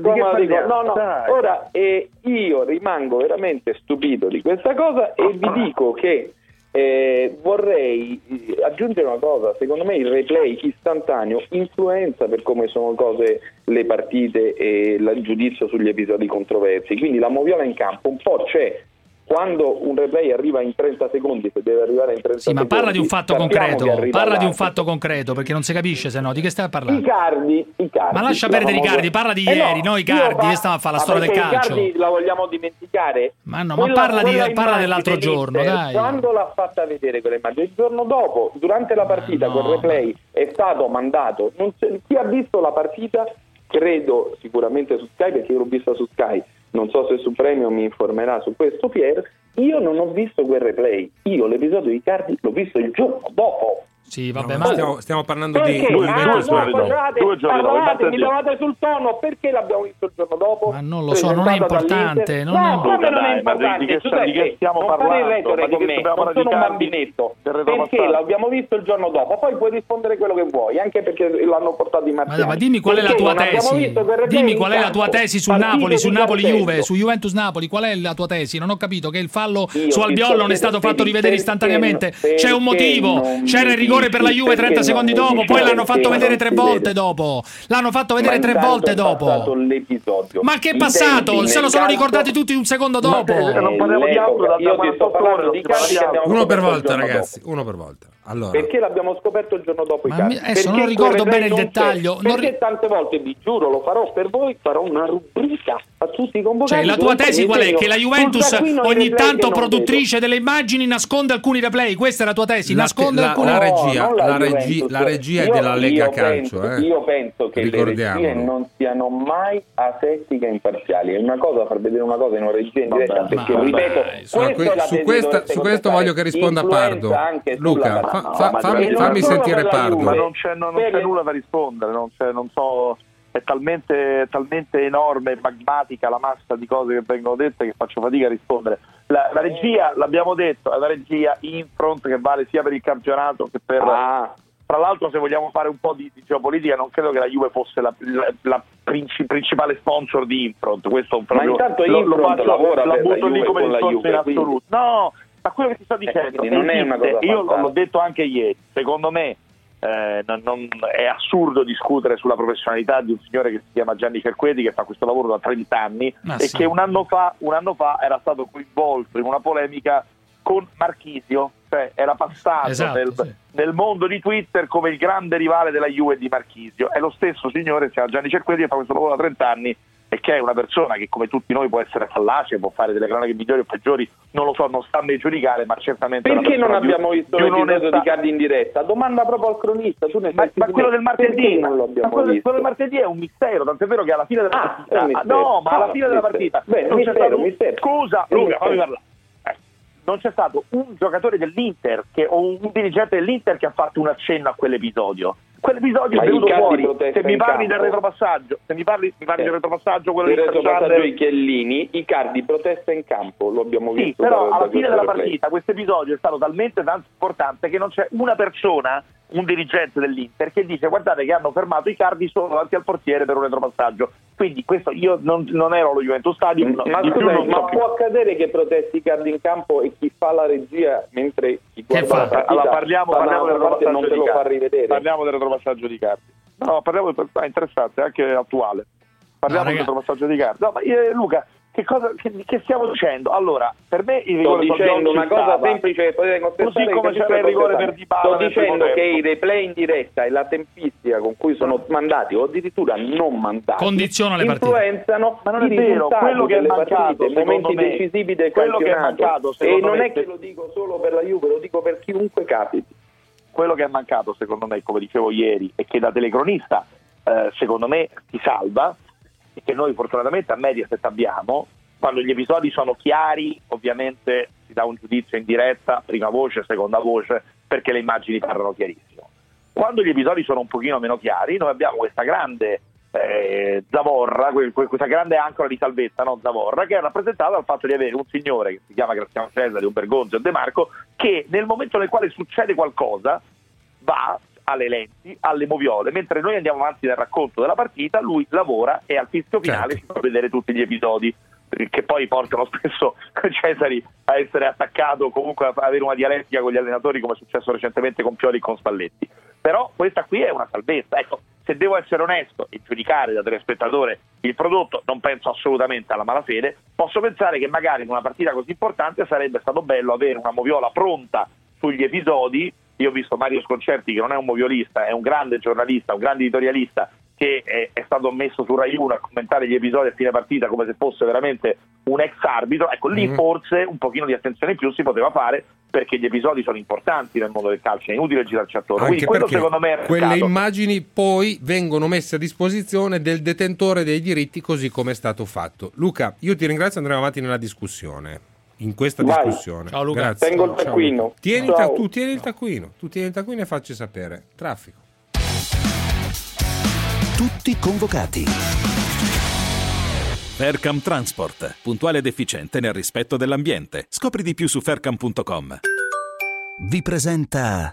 Ora io rimango veramente stupito di questa cosa e vi dico che vorrei aggiungere una cosa. Secondo me il replay istantaneo influenza per come sono cose le partite e il giudizio sugli episodi controversi, quindi la moviola in campo un po' c'è. Quando un replay arriva in 30 secondi, se deve arrivare in 30 secondi, ma parla di un fatto concreto, di un fatto concreto, perché non si capisce, se no di che stai a parlare? Icardi. Ma lascia perdere Icardi, parla di ieri, no Icardi, che stiamo a fare la storia del calcio. Icardi la vogliamo dimenticare? Ma no, ma parla dell'altro giorno, dai. Quando l'ha fatta vedere quell'immagine, il giorno dopo, durante la partita, quel replay è stato mandato. Chi ha visto la partita, credo sicuramente su Sky, perché io l'ho vista su Sky, non so se su Premium mi informerà su questo Pier, io non ho visto quel replay, io l'episodio di Icardi l'ho visto il giorno dopo. Sì, vabbè, ma stiamo parlando di Juventus. Mi davate sul tono, perché l'abbiamo visto il giorno dopo? Ma non lo so, non è importante. Come non è importante? Di che stiamo parlando? Non sono un bambinetto. Perché l'abbiamo visto il giorno dopo? Poi puoi rispondere quello che vuoi, anche perché l'hanno portato in Marziani. Ma dimmi qual è la tua tesi. Dimmi qual è la tua tesi sul Napoli, su Napoli-Juve, su Juventus-Napoli. Qual è la tua tesi? Non ho capito che il fallo su Albiol non è stato fatto rivedere istantaneamente. C'è un motivo. C'era il rigore rigore per la Juve 30 secondi dopo, poi l'hanno fatto vedere 3 volte dopo. L'hanno fatto vedere 3 volte dopo. L'episodio. Ma che è passato? Se lo sono ricordati tutti un secondo dopo. Non parliamo di altro da io ti sto parlando di casi che abbiamo uno per scoperto volta, il giorno ragazzi, dopo. uno per volta. Allora, Perché l'abbiamo scoperto il giorno dopo i casi? Adesso non ricordo bene il dettaglio. Perché tante volte, vi giuro, lo farò per voi, farò una rubrica a tutti i convocati. Cioè, la tua tesi qual è? Che la Juventus ogni tanto produttrice delle immagini nasconde alcuni replay. Questa è la tua tesi? Nasconde alcuni la regia è della Lega Calcio. Io penso che le regie non siano mai asettiche e imparziali. È una cosa far vedere una cosa in una regia in diretta, perché ripeto, su questo voglio che risponda Pardo. Luca, fammi sentire Pardo. Ma non c'è nulla da rispondere, non so, è talmente enorme, magmatica la massa di cose che vengono dette che faccio fatica a rispondere. La regia, l'abbiamo detto, è la regia in front che vale sia per il campionato che per... Tra l'altro, se vogliamo fare un po' di geopolitica, non credo che la Juve fosse la principale sponsor di Infront. Questo ma intanto Infront lavora la per butto lì come la discorso in assoluto. No, ma quello che ti sto dicendo non è una cosa io l'ho detto anche ieri, secondo me non è assurdo discutere sulla professionalità di un signore che si chiama Gianni Cerqueti, che fa questo lavoro da 30 anni che un anno fa era stato coinvolto in una polemica con Marchisio, cioè era passato nel mondo di Twitter come il grande rivale della Juve di Marchisio. È lo stesso signore, si chiama Gianni Cerqueti, che fa questo lavoro da 30 anni e che è una persona che, come tutti noi, può essere fallace, può fare delle cronache migliori o peggiori, non lo so, non sta a me giudicare, ma certamente... Perché non abbiamo visto l'episodio di Cardi in diretta? Domanda proprio al cronista. Tu ma quello del martedì non lo abbiamo visto? Quello del martedì è un mistero, tant'è vero che alla fine della partita... No, ma alla fine della partita... Mistero. Scusa, Luca, fammi parlare. Non c'è stato un giocatore dell'Inter o un dirigente dell'Inter che ha fatto un accenno a quell'episodio. Quell'episodio è venuto fuori. Se mi parli del retropassaggio, mi parli del retropassaggio, quello del retropassaggio di Chiellini, Icardi protesta in campo, lo abbiamo visto. Sì, però alla fine della partita questo episodio è stato talmente tanto importante che non c'è una persona, un dirigente dell'Inter, che dice guardate che hanno fermato Icardi solo davanti al portiere per un retropassaggio. Quindi questo, io non ero allo Juventus Stadium. Ma può accadere che protesti Icardi in campo e chi fa la regia mentre chi guarda la partita allora, parliamo del retropassaggio non te lo fa rivedere? Parliamo del retropassaggio di Icardi. No, parliamo è interessante, anche attuale. Parliamo del retropassaggio di Icardi. No, ma Luca, che stiamo dicendo? Allora, per me il rigore sto dicendo una cosa semplice che potete contestare, così come c'era il rigore per Dybala. Sto dicendo che i replay in diretta e la tempistica con cui sono mandati o addirittura non mandati condiziona le partite, influenzano ma non è vero, quello che è mancato, momenti decisivi del campionato, e non è che lo dico solo per la Juve, lo dico per chiunque capiti. Quello che è mancato, secondo me, come dicevo ieri, e che da telecronista secondo me ti salva, e che noi fortunatamente a Mediaset abbiamo, quando gli episodi sono chiari ovviamente si dà un giudizio in diretta, prima voce, seconda voce, perché le immagini parlano chiarissimo. Quando gli episodi sono un pochino meno chiari, noi abbiamo questa grande zavorra, questa grande ancora di salvezza, no? Zavorra, che è rappresentata dal fatto di avere un signore che si chiama Graziano Cesare, un Bergonzi o De Marco, che nel momento nel quale succede qualcosa va alle lenti, alle moviole, mentre noi andiamo avanti nel racconto della partita, lui lavora e al fischio finale si fa vedere tutti gli episodi, che poi portano spesso Cesari a essere attaccato, comunque a avere una dialettica con gli allenatori, come è successo recentemente con Pioli e con Spalletti. Però questa qui è una salvezza. Ecco, se devo essere onesto e giudicare da telespettatore il prodotto, non penso assolutamente alla malafede, posso pensare che magari in una partita così importante sarebbe stato bello avere una moviola pronta sugli episodi. Io ho visto Mario Sconcerti, che non è un moviolista, è un grande giornalista, un grande editorialista, che è stato messo su Rai 1 a commentare gli episodi a fine partita come se fosse veramente un ex arbitro. Ecco, lì forse un pochino di attenzione in più si poteva fare, perché gli episodi sono importanti nel mondo del calcio, è inutile girarci attorno. Anche quindi quello secondo me è quelle immagini poi vengono messe a disposizione del detentore dei diritti, così come è stato fatto. Luca, io ti ringrazio, andremo avanti nella discussione. In questa discussione. Ciao Luca. Grazie. Tengo il taccuino. Tu tieni il taccuino e facci sapere. Traffico. Tutti convocati. Faircam Transport, puntuale ed efficiente nel rispetto dell'ambiente. Scopri di più su faircam.com. Vi presenta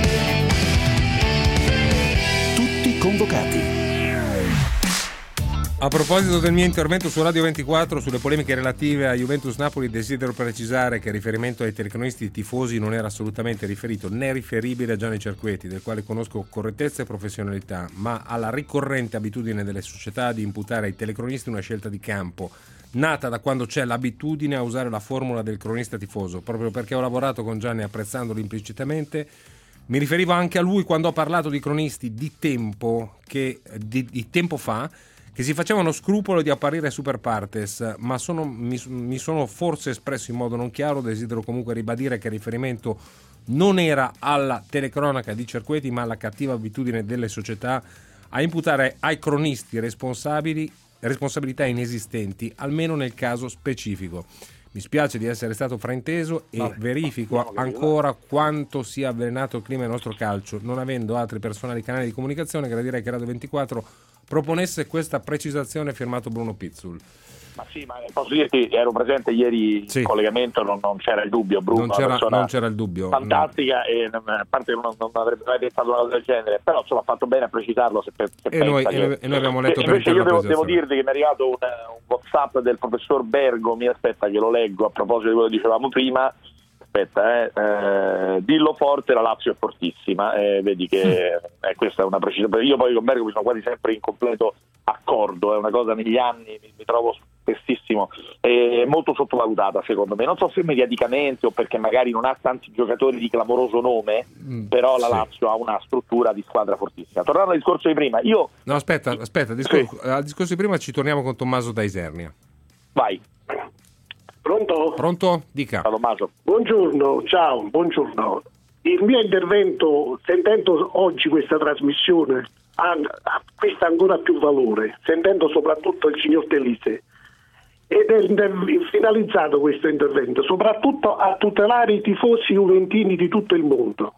Tutti convocati. A proposito del mio intervento su Radio 24 sulle polemiche relative a Juventus-Napoli, desidero precisare che il riferimento ai telecronisti tifosi non era assolutamente riferito né riferibile a Gianni Cerqueti, del quale conosco correttezza e professionalità, ma alla ricorrente abitudine delle società di imputare ai telecronisti una scelta di campo, nata da quando c'è l'abitudine a usare la formula del cronista tifoso. Proprio perché ho lavorato con Gianni apprezzandolo implicitamente, mi riferivo anche a lui quando ho parlato di cronisti di tempo fa, che si facevano scrupolo di apparire super partes, ma mi sono forse espresso in modo non chiaro. Desidero comunque ribadire che il riferimento non era alla telecronaca di Cerqueti, ma alla cattiva abitudine delle società a imputare ai cronisti responsabilità inesistenti, almeno nel caso specifico. Mi spiace di essere stato frainteso e verifico ancora quanto sia avvelenato il clima del nostro calcio, non avendo altri personali canali di comunicazione. Gradirei che Radio 24 proponesse questa precisazione, firmato Bruno Pizzul. Ma sì, ma posso dirti, ero presente ieri in collegamento, non c'era il dubbio, Bruno, non c'era il dubbio, fantastica, no. E a parte che non avrebbe mai pensato una cosa del genere, però insomma ha fatto bene a precisarlo. Noi abbiamo letto per invece io devo dirti che mi è arrivato un WhatsApp del professor Bergo, aspetta che lo leggo a proposito di quello che dicevamo prima. Dillo forte, la Lazio è fortissima, vedi che questa è una precisa. Io poi con Bergo mi sono quasi sempre in completo accordo, è una cosa negli anni mi trovo spessissimo, molto sottovalutata secondo me, non so se mediaticamente o perché magari non ha tanti giocatori di clamoroso nome, però la Lazio ha una struttura di squadra fortissima. Tornando al discorso di prima, al discorso di prima ci torniamo con Tommaso da Isernia. Vai. Pronto? Dica. Ciao Tommaso. Buongiorno, ciao, buongiorno. Il mio intervento, sentendo oggi questa trasmissione, acquista ancora più valore, sentendo soprattutto il signor Telise. Ed è finalizzato questo intervento soprattutto a tutelare i tifosi juventini di tutto il mondo.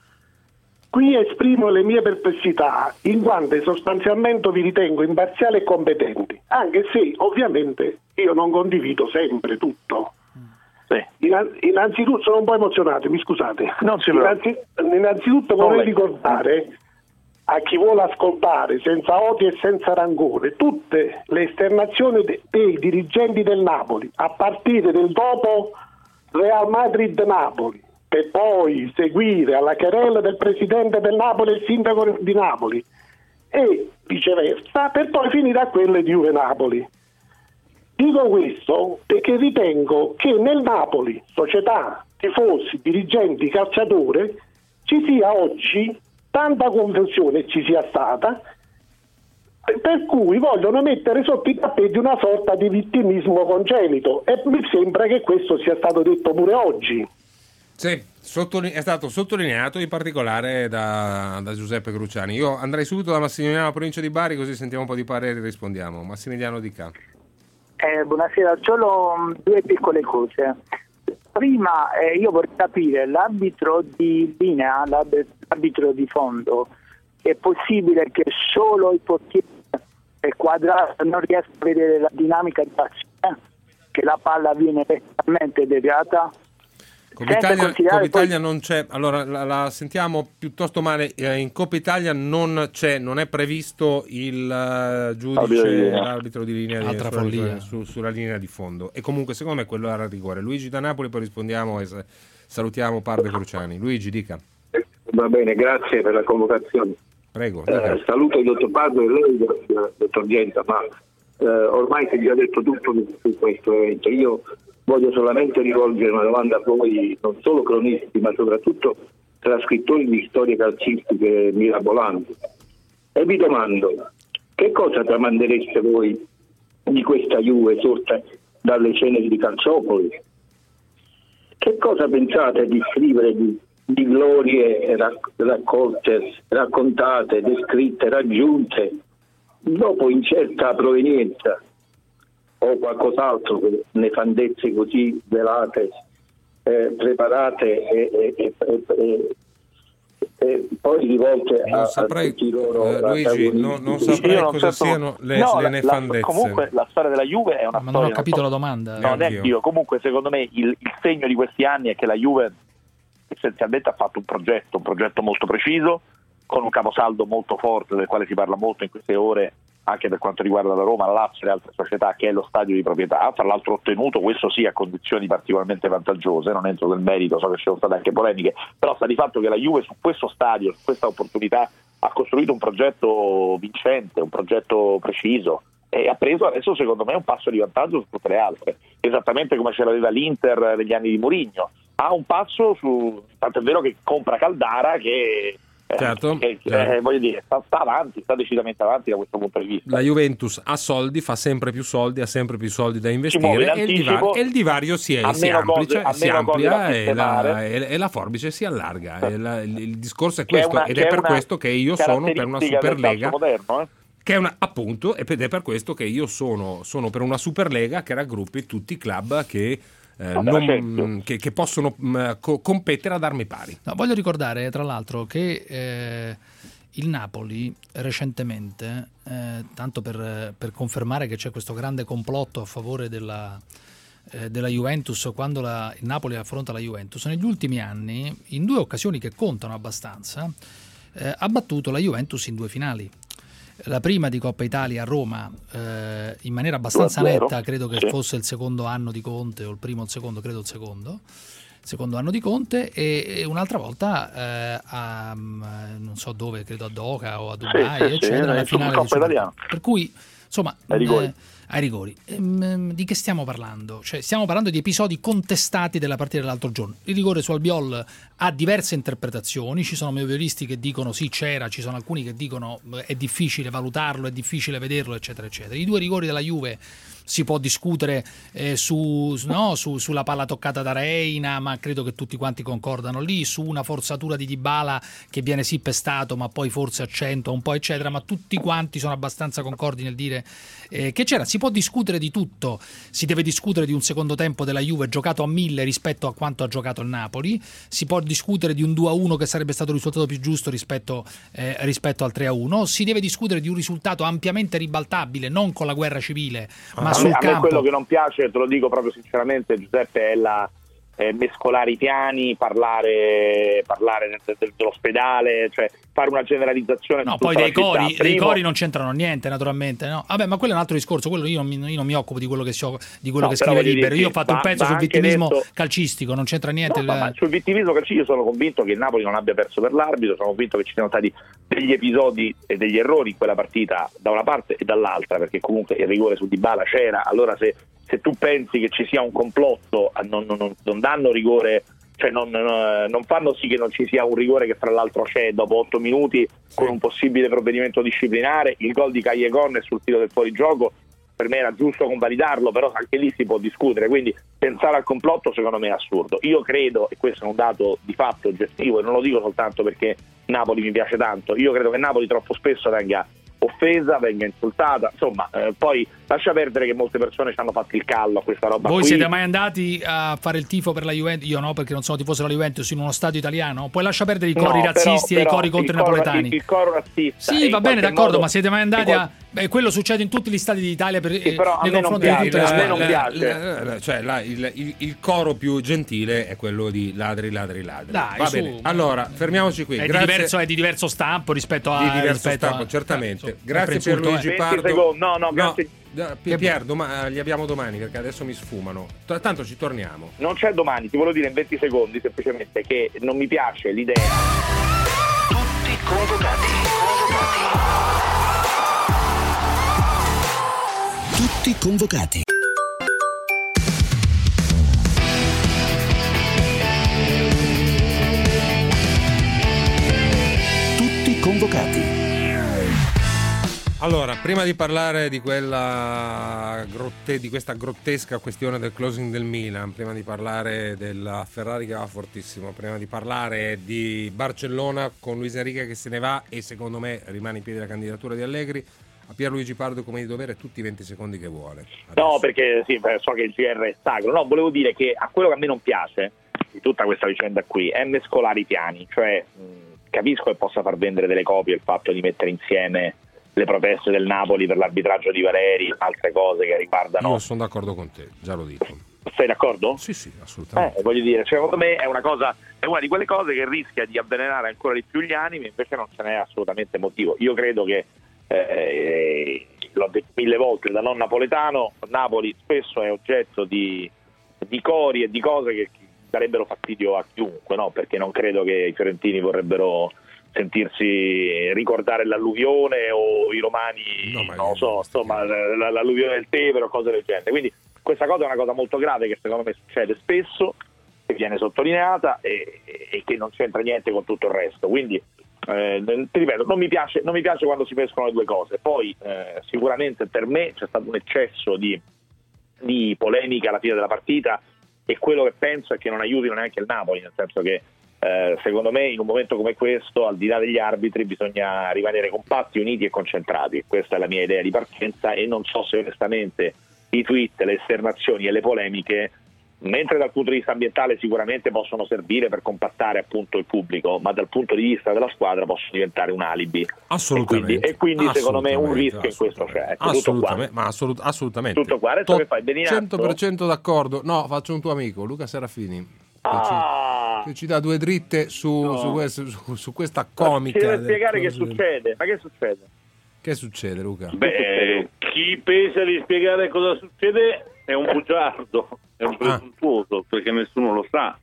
Qui esprimo le mie perplessità, in quanto sostanzialmente vi ritengo imparziali e competenti, anche se ovviamente io non condivido sempre tutto. Innanzitutto sono un po' emozionato, mi scusate. Innanzitutto vorrei ricordare a chi vuole ascoltare senza odio e senza rancore tutte le esternazioni dei dirigenti del Napoli, a partire del dopo Real Madrid-Napoli, per poi seguire alla querela del presidente del Napoli e il sindaco di Napoli e viceversa, per poi finire a quelle di Juve-Napoli. Dico questo perché ritengo che nel Napoli, società, tifosi, dirigenti, calciatori, ci sia oggi tanta confusione, ci sia stata, per cui vogliono mettere sotto i tappeti una sorta di vittimismo congenito, e mi sembra che questo sia stato detto pure oggi. Sì, è stato sottolineato in particolare da Giuseppe Cruciani. Io andrei subito da Massimiliano, provincia di Bari, così sentiamo un po' di pareri e rispondiamo. Massimiliano, dica. Buonasera, solo due piccole cose. Prima io vorrei capire l'arbitro di linea, l'arbitro di fondo, è possibile che solo il portiere Quadrato non riesca a vedere la dinamica di azione, che la palla viene letteralmente deviata? Coppa Italia non c'è, allora la sentiamo piuttosto male. In Coppa Italia non è previsto il giudice, l'arbitro di linea sulla linea di fondo, e comunque secondo me quello era a rigore. Luigi da Napoli, poi rispondiamo e salutiamo Pardo e Cruciani. Luigi, dica. Va bene, grazie per la convocazione. Prego. Saluto il dottor Pardo e lei, il dottor Genta, ma ormai si è già detto tutto su questo evento. Io voglio solamente rivolgere una domanda a voi, non solo cronisti, ma soprattutto trascrittori di storie calcistiche mirabolanti. E vi domando, che cosa tramandereste voi di questa Juve sorta dalle ceneri di Calciopoli? Che cosa pensate di scrivere di glorie raccolte, raccontate, descritte, raggiunte, dopo incerta provenienza? O qualcos'altro, nefandezze così velate, preparate e poi rivolte a tutti loro. Luigi, non saprei cosa siano le nefandezze. Comunque la storia della Juve è una storia. Non ho capito la domanda. No, io. Comunque secondo me il segno di questi anni è che la Juve essenzialmente ha fatto un progetto molto preciso, con un caposaldo molto forte del quale si parla molto in queste ore, anche per quanto riguarda la Roma, la Lazio e le altre società, che è lo stadio di proprietà, tra l'altro ottenuto, questo sì, a condizioni particolarmente vantaggiose, non entro nel merito, so che ci sono state anche polemiche, però sta di fatto che la Juve su questo stadio, su questa opportunità, ha costruito un progetto vincente, un progetto preciso, e ha preso adesso secondo me un passo di vantaggio su tutte le altre, esattamente come ce l'aveva l'Inter negli anni di Mourinho. Ha un passo su, tanto è vero che compra Caldara che certo. Voglio dire, sta avanti, sta decisamente avanti da questo punto di vista. La Juventus ha soldi, fa sempre più soldi, ha sempre più soldi da investire e il divario si amplia e la forbice si allarga. Il discorso è questo, ed è per questo che io sono per una Superlega moderno, che è appunto, ed è per questo che io sono per una Superlega che raggruppi tutti i club che possono competere ad armi pari. No, voglio ricordare tra l'altro che il Napoli recentemente, tanto per confermare che c'è questo grande complotto a favore della Juventus quando il Napoli affronta la Juventus, negli ultimi anni, in 2 occasioni che contano abbastanza, ha battuto la Juventus in 2 finali. La prima di Coppa Italia a Roma in maniera abbastanza netta, credo che fosse il secondo anno di Conte, o il primo o il secondo, credo il secondo anno di Conte, e un'altra volta non so dove, credo a Doha o a Dubai, eccetera, la finale di Coppa Italia. Per cui insomma ai rigori. Di che stiamo parlando? Cioè, stiamo parlando di episodi contestati della partita dell'altro giorno. Il rigore su Albiol ha diverse interpretazioni, ci sono memoiristi che dicono sì c'era, ci sono alcuni che dicono è difficile valutarlo, è difficile vederlo, eccetera eccetera. I 2 rigori della Juve si può discutere sulla palla toccata da Reina, ma credo che tutti quanti concordano lì, su una forzatura di Dybala che viene sì pestato ma poi forse accentua un po', eccetera, ma tutti quanti sono abbastanza concordi nel dire che c'era. Si può discutere di tutto, si deve discutere di un secondo tempo della Juve giocato a 1000 rispetto a quanto ha giocato il Napoli, si può discutere di un 2-1 che sarebbe stato il risultato più giusto rispetto al 3-1, si deve discutere di un risultato ampiamente ribaltabile, non con la guerra civile, ma sul campo. A me quello che non piace, te lo dico proprio sinceramente, Giuseppe, è mescolare i piani, parlare dell'ospedale, cioè fare una generalizzazione. No, poi dei cori non c'entrano niente, naturalmente, no? Vabbè, ma quello è un altro discorso, quello io non mi occupo di quello che scrive Libero. Io ho fatto un pezzo sul vittimismo calcistico, non c'entra niente. Ma sul vittimismo calcistico io sono convinto che il Napoli non abbia perso per l'arbitro, sono convinto che ci siano stati degli episodi e degli errori in quella partita da una parte e dall'altra, perché comunque il rigore su Dybala c'era. Allora se tu pensi che ci sia un complotto, non danno rigore, cioè non fanno sì che non ci sia un rigore che fra l'altro c'è dopo 8 minuti con un possibile provvedimento disciplinare. Il gol di Callejon sul tiro del fuorigioco per me era giusto convalidarlo, però anche lì si può discutere, quindi pensare al complotto secondo me è assurdo. Io credo, e questo è un dato di fatto oggettivo, e non lo dico soltanto perché Napoli mi piace tanto, io credo che Napoli troppo spesso venga offesa, venga insultata, insomma, poi lascia perdere che molte persone ci hanno fatto il callo a questa roba. Voi siete mai andati a fare il tifo per la Juventus? Io no, perché non sono tifoso della Juventus, in uno stadio italiano. Poi lascia perdere i cori razzisti e i cori contro i napoletani. Il coro razzista. Sì, va bene, d'accordo, ma siete mai andati a... quello succede in tutti gli stadi d'Italia però nei confronti di tutte le squadre. Non piace. Cioè, il coro più gentile è quello di ladri. Dai, va bene. Allora, fermiamoci qui. È di diverso stampo rispetto a... Di diverso stampo, certamente. Grazie per Luigi Pardo. Grazie. Pier, li abbiamo domani, perché adesso mi sfumano. Tanto ci torniamo. Non c'è domani, ti volevo dire in 20 secondi semplicemente che non mi piace l'idea. Tutti convocati. Tutti convocati. Tutti convocati. Allora, prima di parlare di questa grottesca questione del closing del Milan, prima di parlare della Ferrari che va fortissimo, prima di parlare di Barcellona con Luis Enrique che se ne va e secondo me rimane in piedi la candidatura di Allegri, a Pierluigi Pardo come di dovere tutti i 20 secondi che vuole. Adesso. No, perché sì, so che il GR è sacro. No, volevo dire che a quello che a me non piace di tutta questa vicenda qui è mescolare i piani, cioè capisco che possa far vendere delle copie il fatto di mettere insieme le proteste del Napoli per l'arbitraggio di Valeri, altre cose che riguardano... Io sono d'accordo con te, già lo dico. Sei d'accordo? Sì, assolutamente. Voglio dire, secondo me è una di quelle cose che rischia di avvelenare ancora di più gli animi, invece non ce n'è assolutamente motivo. Io credo che l'ho detto 1000 volte da non napoletano, Napoli spesso è oggetto di cori e di cose che darebbero fastidio a chiunque, no? Perché non credo che i fiorentini vorrebbero sentirsi ricordare l'alluvione o i romani, non lo so, insomma, l'alluvione del Tevere o cose del genere. Quindi questa cosa è una cosa molto grave che secondo me succede spesso, che viene sottolineata e che non c'entra niente con tutto il resto. Quindi ti ripeto, non mi piace quando si mescolano le due cose. Poi sicuramente per me c'è stato un eccesso di polemica alla fine della partita, e quello che penso è che non aiutino neanche il Napoli, nel senso che secondo me in un momento come questo, al di là degli arbitri, bisogna rimanere compatti, uniti e concentrati. Questa è la mia idea di partenza, e non so se onestamente i tweet, le esternazioni e le polemiche, mentre dal punto di vista ambientale sicuramente possono servire per compattare appunto il pubblico, ma dal punto di vista della squadra possono diventare un alibi. Assolutamente. E quindi secondo me un rischio in questo c'è. Ecco, Assolutamente. Tutto qua. Adesso che fai? Beniatto? 100% d'accordo. No, faccio un tuo amico, Luca Serafini. Che ci dà due dritte su questa comica. Ci deve spiegare che succede. Ma che succede? Che succede, Luca? Beh, chi pensa di spiegare cosa succede è un bugiardo, è un presuntuoso, perché nessuno lo sa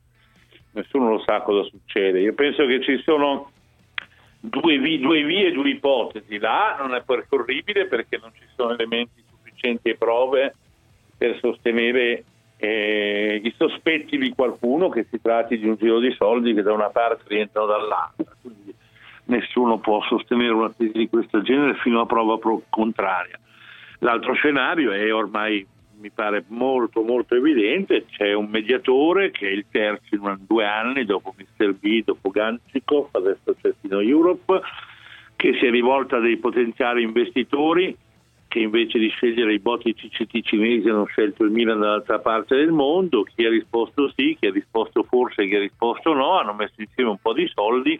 cosa succede. Io penso che ci sono due vie, due ipotesi. La A non è percorribile perché non ci sono elementi sufficienti e prove per sostenere i sospetti di qualcuno che si tratti di un giro di soldi che da una parte rientrano dall'altra. Quindi nessuno può sostenere una tesi di questo genere fino a prova contraria. L'altro scenario è ormai, mi pare molto molto evidente: c'è un mediatore che è il terzo in 2 anni, dopo Mr. B, dopo Ganchikov, adesso c'è Fino Europe, che si è rivolta a dei potenziali investitori che invece di scegliere i botti CCT cinesi hanno scelto il Milan dall'altra parte del mondo. Chi ha risposto sì, chi ha risposto forse, chi ha risposto no, hanno messo insieme un po' di soldi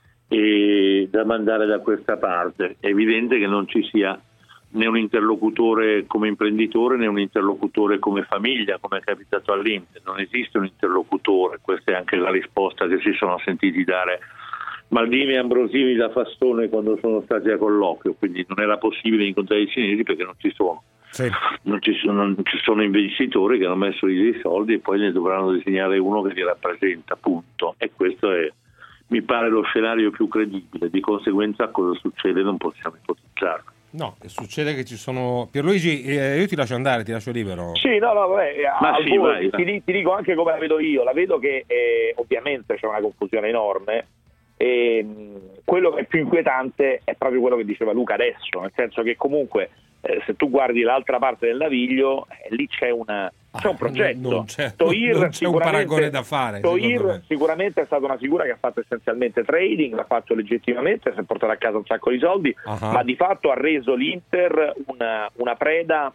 da mandare da questa parte. È evidente che non ci sia né un interlocutore come imprenditore né un interlocutore come famiglia, come è capitato all'Inter. Non esiste un interlocutore, questa è anche la risposta che si sono sentiti dare Maldini e Ambrosini da Fassone quando sono stati a colloquio. Quindi non era possibile incontrare i cinesi perché non ci sono. Sì. Non ci sono investitori che hanno messo lì dei soldi e poi ne dovranno disegnare uno che li rappresenta, punto. E questo è, mi pare, lo scenario più credibile. Di conseguenza cosa succede non possiamo ipotizzarlo. No, succede che ci sono... Pierluigi, io ti lascio andare, ti lascio libero. Sì, no, vabbè, vai. Ti dico anche come la vedo io. La vedo che ovviamente c'è una confusione enorme, e quello che è più inquietante è proprio quello che diceva Luca adesso, nel senso che comunque se tu guardi l'altra parte del naviglio, lì c'è un progetto. Non c'è un paragone da fare. Toir sicuramente è stata una figura che ha fatto essenzialmente trading, l'ha fatto legittimamente, si è portato a casa un sacco di soldi, ma di fatto ha reso l'Inter una preda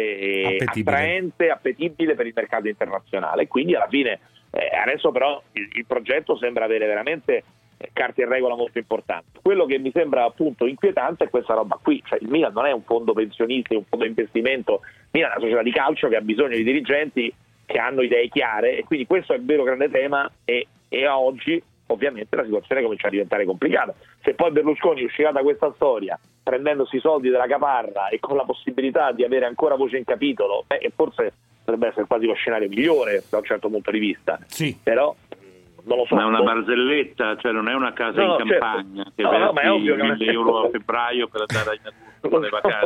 attraente, appetibile per il mercato internazionale. Quindi alla fine adesso però il progetto sembra avere veramente carte in regola molto importanti. Quello che mi sembra appunto inquietante è questa roba qui, cioè il Milan non è un fondo pensionisti, un fondo investimento, il Milan è una società di calcio che ha bisogno di dirigenti che hanno idee chiare, e quindi questo è il vero grande tema, e a oggi ovviamente la situazione comincia a diventare complicata. Se poi Berlusconi uscirà da questa storia prendendosi i soldi della caparra e con la possibilità di avere ancora voce in capitolo, forse potrebbe essere quasi lo scenario migliore da un certo punto di vista. Sì. Però non lo so. Ma è una barzelletta, cioè non è una casa in campagna che versi 1.000 euro a febbraio per andare in agosto con le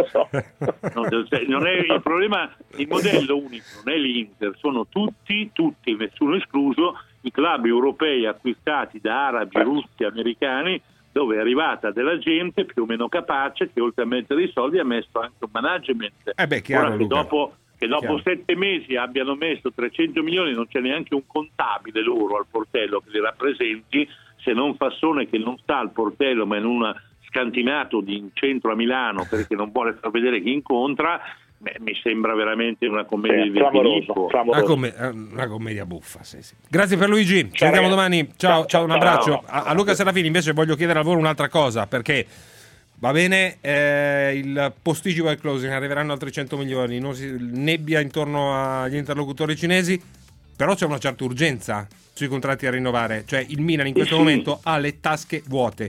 vacanze. Non è il problema, il modello unico non è l'Inter, sono tutti, nessuno escluso, i club europei acquistati da arabi, russi, americani, dove è arrivata della gente più o meno capace che oltre a mettere i soldi ha messo anche un management. Chiaro, che dopo 7 mesi abbiano messo 300 milioni, non c'è neanche un contabile loro al portello che li rappresenti, se non Fassone che non sta al portello ma in un scantinato in centro a Milano perché non vuole far vedere chi incontra. Mi sembra veramente una commedia di Filippo. Una commedia buffa, sì. Grazie per Luigi, ci vediamo domani. Ciao, un abbraccio. A Luca Serafini invece voglio chiedere al volo un'altra cosa, perché va bene, il posticipo del closing, arriveranno altri 100 milioni, non si nebbia intorno agli interlocutori cinesi, però c'è una certa urgenza sui contratti a rinnovare, cioè il Milan in questo momento ha le tasche vuote.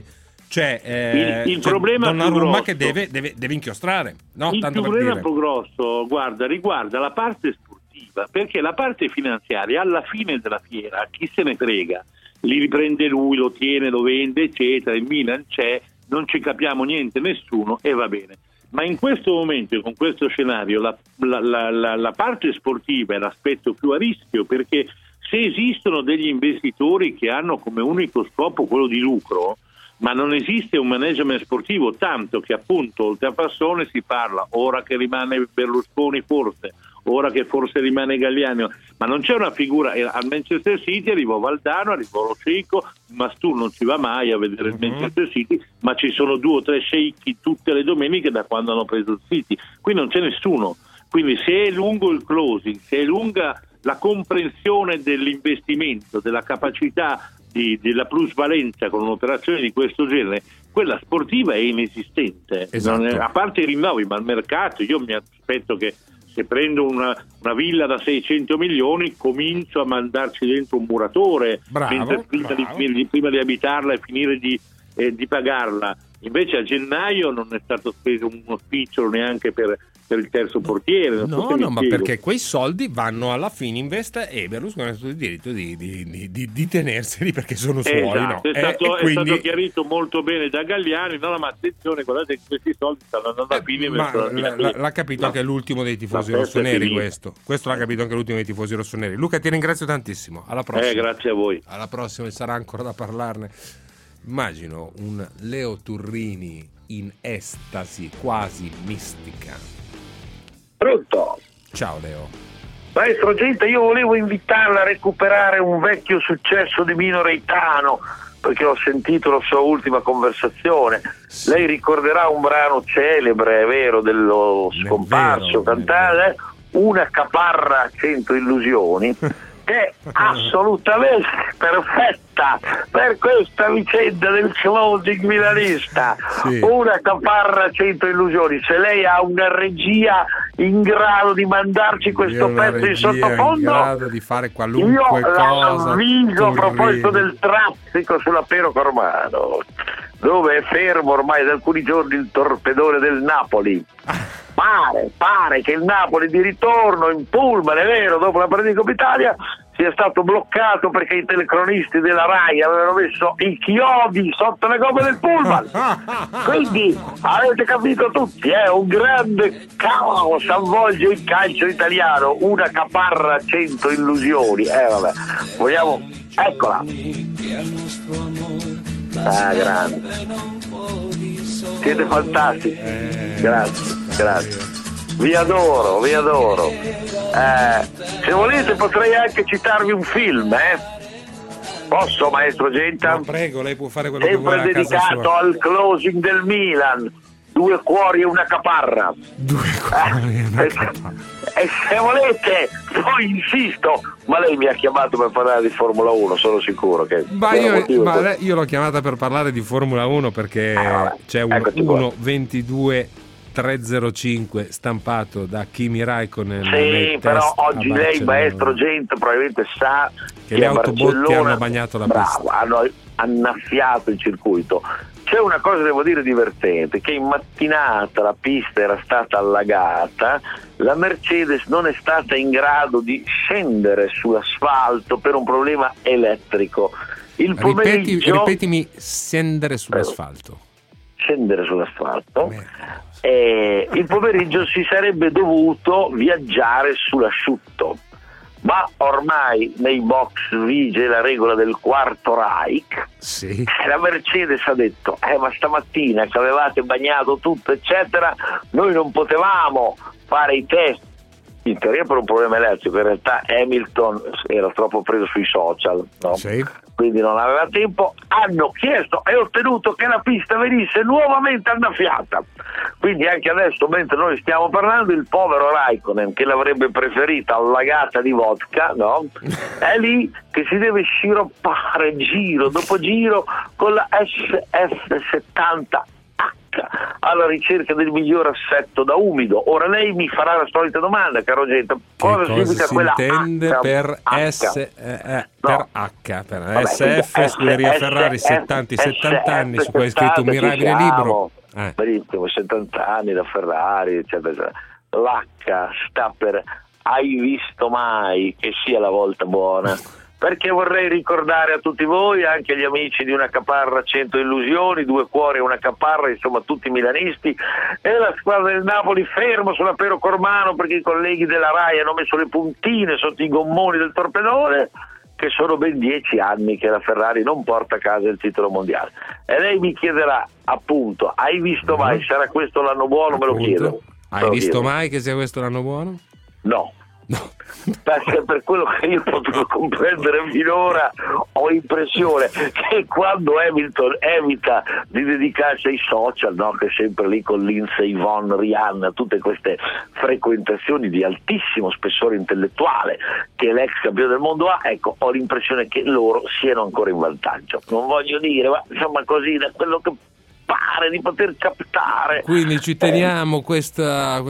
Cioè, il problema Donnarumma più che grosso, deve inchiostrare, no? il Tanto per problema dire. più grosso, guarda, riguarda la parte sportiva, perché la parte finanziaria alla fine della fiera chi se ne frega, li riprende lui, lo tiene, lo vende, eccetera, il Milan c'è, non ci capiamo niente nessuno e va bene. Ma in questo momento, con questo scenario, la parte sportiva è l'aspetto più a rischio, perché se esistono degli investitori che hanno come unico scopo quello di lucro, ma non esiste un management sportivo, tanto che appunto oltre a Fassone si parla, ora che rimane Berlusconi forse, ora che forse rimane Galliani, ma non c'è una figura. Al Manchester City arrivò Valdano, arrivò Lo Cecco, ma tu non ci va mai a vedere il Manchester City, ma ci sono 2 o 3 sceicchi tutte le domeniche da quando hanno preso il City, qui non c'è nessuno. Quindi se è lungo il closing, se è lunga la comprensione dell'investimento, della capacità della plusvalenza con un'operazione di questo genere, quella sportiva è inesistente. Esatto. A parte i rinnovi, ma il mercato, io mi aspetto che se prendo una villa da 600 milioni comincio a mandarci dentro un muratore, mentre prima di abitarla e finire di pagarla. Invece a gennaio non è stato speso uno spicciolo neanche per il terzo portiere. No, ma perché quei soldi vanno alla Fininvest e Berlusconi ha tutto il diritto di tenerseli perché sono suoi. Esatto, no? è stato chiarito molto bene da Galliani, no, ma attenzione, guardate che questi soldi stanno andando a Fininvest. L'ha capito anche l'ultimo dei tifosi rossoneri questo l'ha capito anche l'ultimo dei tifosi rossoneri. Luca, ti ringrazio tantissimo, alla prossima. Grazie a voi. Alla prossima, sarà ancora da parlarne. Immagino un Leo Turrini in estasi quasi mistica. Pronto? Ciao Leo. Maestro Genta, io volevo invitarla a recuperare un vecchio successo di Mino Reitano, perché ho sentito la sua ultima conversazione. Lei ricorderà un brano celebre, è vero, dello scomparso cantante, Una caparra 100 illusioni, che è assolutamente perfetta per questa vicenda del closing milanista. Sì. Una caparra 100 illusioni. Se lei ha una regia in grado di mandarci questo pezzo in sottofondo, in grado di fare qualunque cosa, avviso a proposito del traffico sulla Pero Cormano, dove è fermo ormai da alcuni giorni il torpedone del Napoli. Pare che il Napoli di ritorno in pullman, è vero, dopo la partita di Coppa Italia sia stato bloccato perché i telecronisti della RAI avevano messo i chiodi sotto le gomme del pullman. Quindi avete capito tutti, un grande caos avvolge il calcio italiano, una caparra 100 illusioni. Vabbè, vogliamo, eccola. Grande. Siete fantastici. Grazie. Vi adoro. Se volete potrei anche citarvi un film, Posso, maestro Genta? No, prego, lei può fare quello che vuole a casa sua. Sempre dedicato al closing del Milan. 2 cuori e una caparra. 2 cuori e una caparra. E se volete, poi insisto, ma lei mi ha chiamato per parlare di Formula 1, sono sicuro che... io l'ho chiamata per parlare di Formula 1 perché c'è un 1.22 305 stampato da Kimi Raikkonen. Sì, però oggi lei, maestro Genta, probabilmente sa che le autobotti hanno bagnato la pista. Hanno annaffiato il circuito. C'è una cosa, devo dire, divertente, che in mattinata la pista era stata allagata, la Mercedes non è stata in grado di scendere sull'asfalto per un problema elettrico. Il pomeriggio... Ripetimi, scendere sull'asfalto. Scendere sull'asfalto. Il pomeriggio si sarebbe dovuto viaggiare sull'asciutto, ma ormai nei box vige la regola del quarto Reich. Sì. La Mercedes ha detto ma stamattina che avevate bagnato tutto eccetera, noi non potevamo fare i test, in teoria per un problema elettrico, in realtà Hamilton era troppo preso sui social, no? Sì. Quindi non aveva tempo, hanno chiesto e ottenuto che la pista venisse nuovamente annaffiata. Quindi anche adesso, mentre noi stiamo parlando, il povero Raikkonen, che l'avrebbe preferita allagata di vodka, no? È lì che si deve sciroppare giro dopo giro con la SF70H. alla ricerca del miglior assetto da umido. Ora lei mi farà la solita domanda, caro Genta, cosa significa si quella intende H? per H? per H, per SF, Scuderia Ferrari, 70 anni, su cui hai scritto un mirabile libro. Benissimo, 70 anni da Ferrari, eccetera, eccetera. L'H sta per hai visto mai che sia la volta buona? Perché vorrei ricordare a tutti voi, anche agli amici di Una Caparra 100 Illusioni, Due Cuori e Una Caparra, insomma tutti milanisti, e la squadra del Napoli fermo sulla Pero Cormano perché i colleghi della RAI hanno messo le puntine sotto i gommoni del torpedone, che sono ben 10 anni che la Ferrari non porta a casa il titolo mondiale. E lei mi chiederà, appunto, hai visto mai, sarà questo l'anno buono? Me lo chiedo. Hai visto mai che sia questo l'anno buono? No. Perché per quello che io ho potuto comprendere finora ho impressione che quando Hamilton evita di dedicarsi ai social, no, che è sempre lì con Lindsay Vonn, Rihanna, tutte queste frequentazioni di altissimo spessore intellettuale che l'ex campione del mondo ha, ecco, ho l'impressione che loro siano ancora in vantaggio. Non voglio dire, ma insomma così, da quello che pare di poter captare. Quindi ci teniamo questo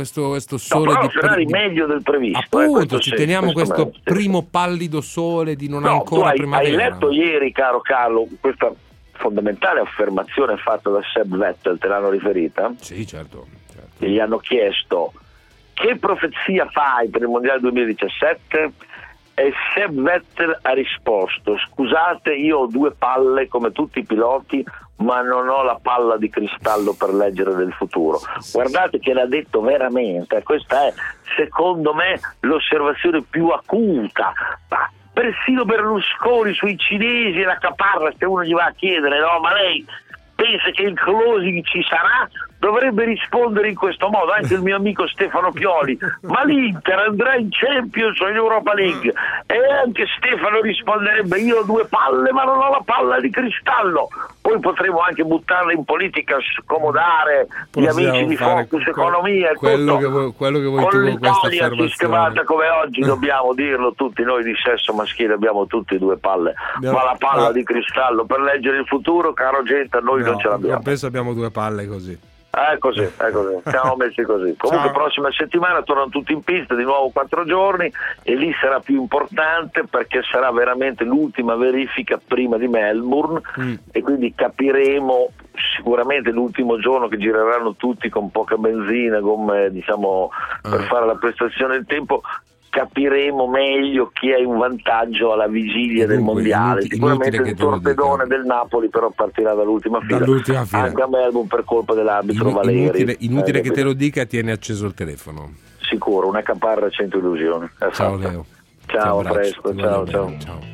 sole di Ferrari meglio del previsto. Appunto, ci teniamo questo primo pallido sole di non ancora primavera. Hai letto ieri, caro Carlo, questa fondamentale affermazione fatta da Seb Vettel, te l'hanno riferita? Sì, certo. E gli hanno chiesto che profezia fai per il Mondiale 2017? E Seb Vettel ha risposto: scusate, io ho 2 palle come tutti i piloti, ma non ho la palla di cristallo per leggere del futuro. Guardate che l'ha detto veramente, questa è secondo me l'osservazione più acuta. Ma persino Berlusconi sui cinesi e la Caparra, se uno gli va a chiedere, no, ma lei pensa che il closing ci sarà? Dovrebbe rispondere in questo modo anche il mio amico Stefano Pioli, ma l'Inter andrà in Champions o in Europa League? E anche Stefano risponderebbe: io ho 2 palle ma non ho la palla di cristallo. Poi potremo anche buttarla in politica, scomodare gli amici di Focus Economia e quello tutto. Che vuoi con tu l'Italia sistemata come oggi, dobbiamo dirlo tutti noi di sesso maschile, abbiamo tutti 2 palle, ma la palla di cristallo per leggere il futuro, caro Genta, noi non ce l'abbiamo. Penso abbiamo 2 palle così. È così, siamo messi così. Comunque prossima settimana tornano tutti in pista, di nuovo 4 giorni, e lì sarà più importante perché sarà veramente l'ultima verifica prima di Melbourne e quindi capiremo sicuramente l'ultimo giorno che gireranno tutti con poca benzina, gomme, diciamo, per fare la prestazione in tempo. Capiremo meglio chi è in vantaggio alla vigilia del mondiale. Sicuramente il torpedone del Napoli però partirà dall'ultima fila. Anche a Melbourne per colpa dell'arbitro Valeri. Inutile che te lo dica, tieni acceso il telefono. Sicuro, Una Caparra 100 Illusioni. Ciao Leo. Ciao, a presto. Ciao.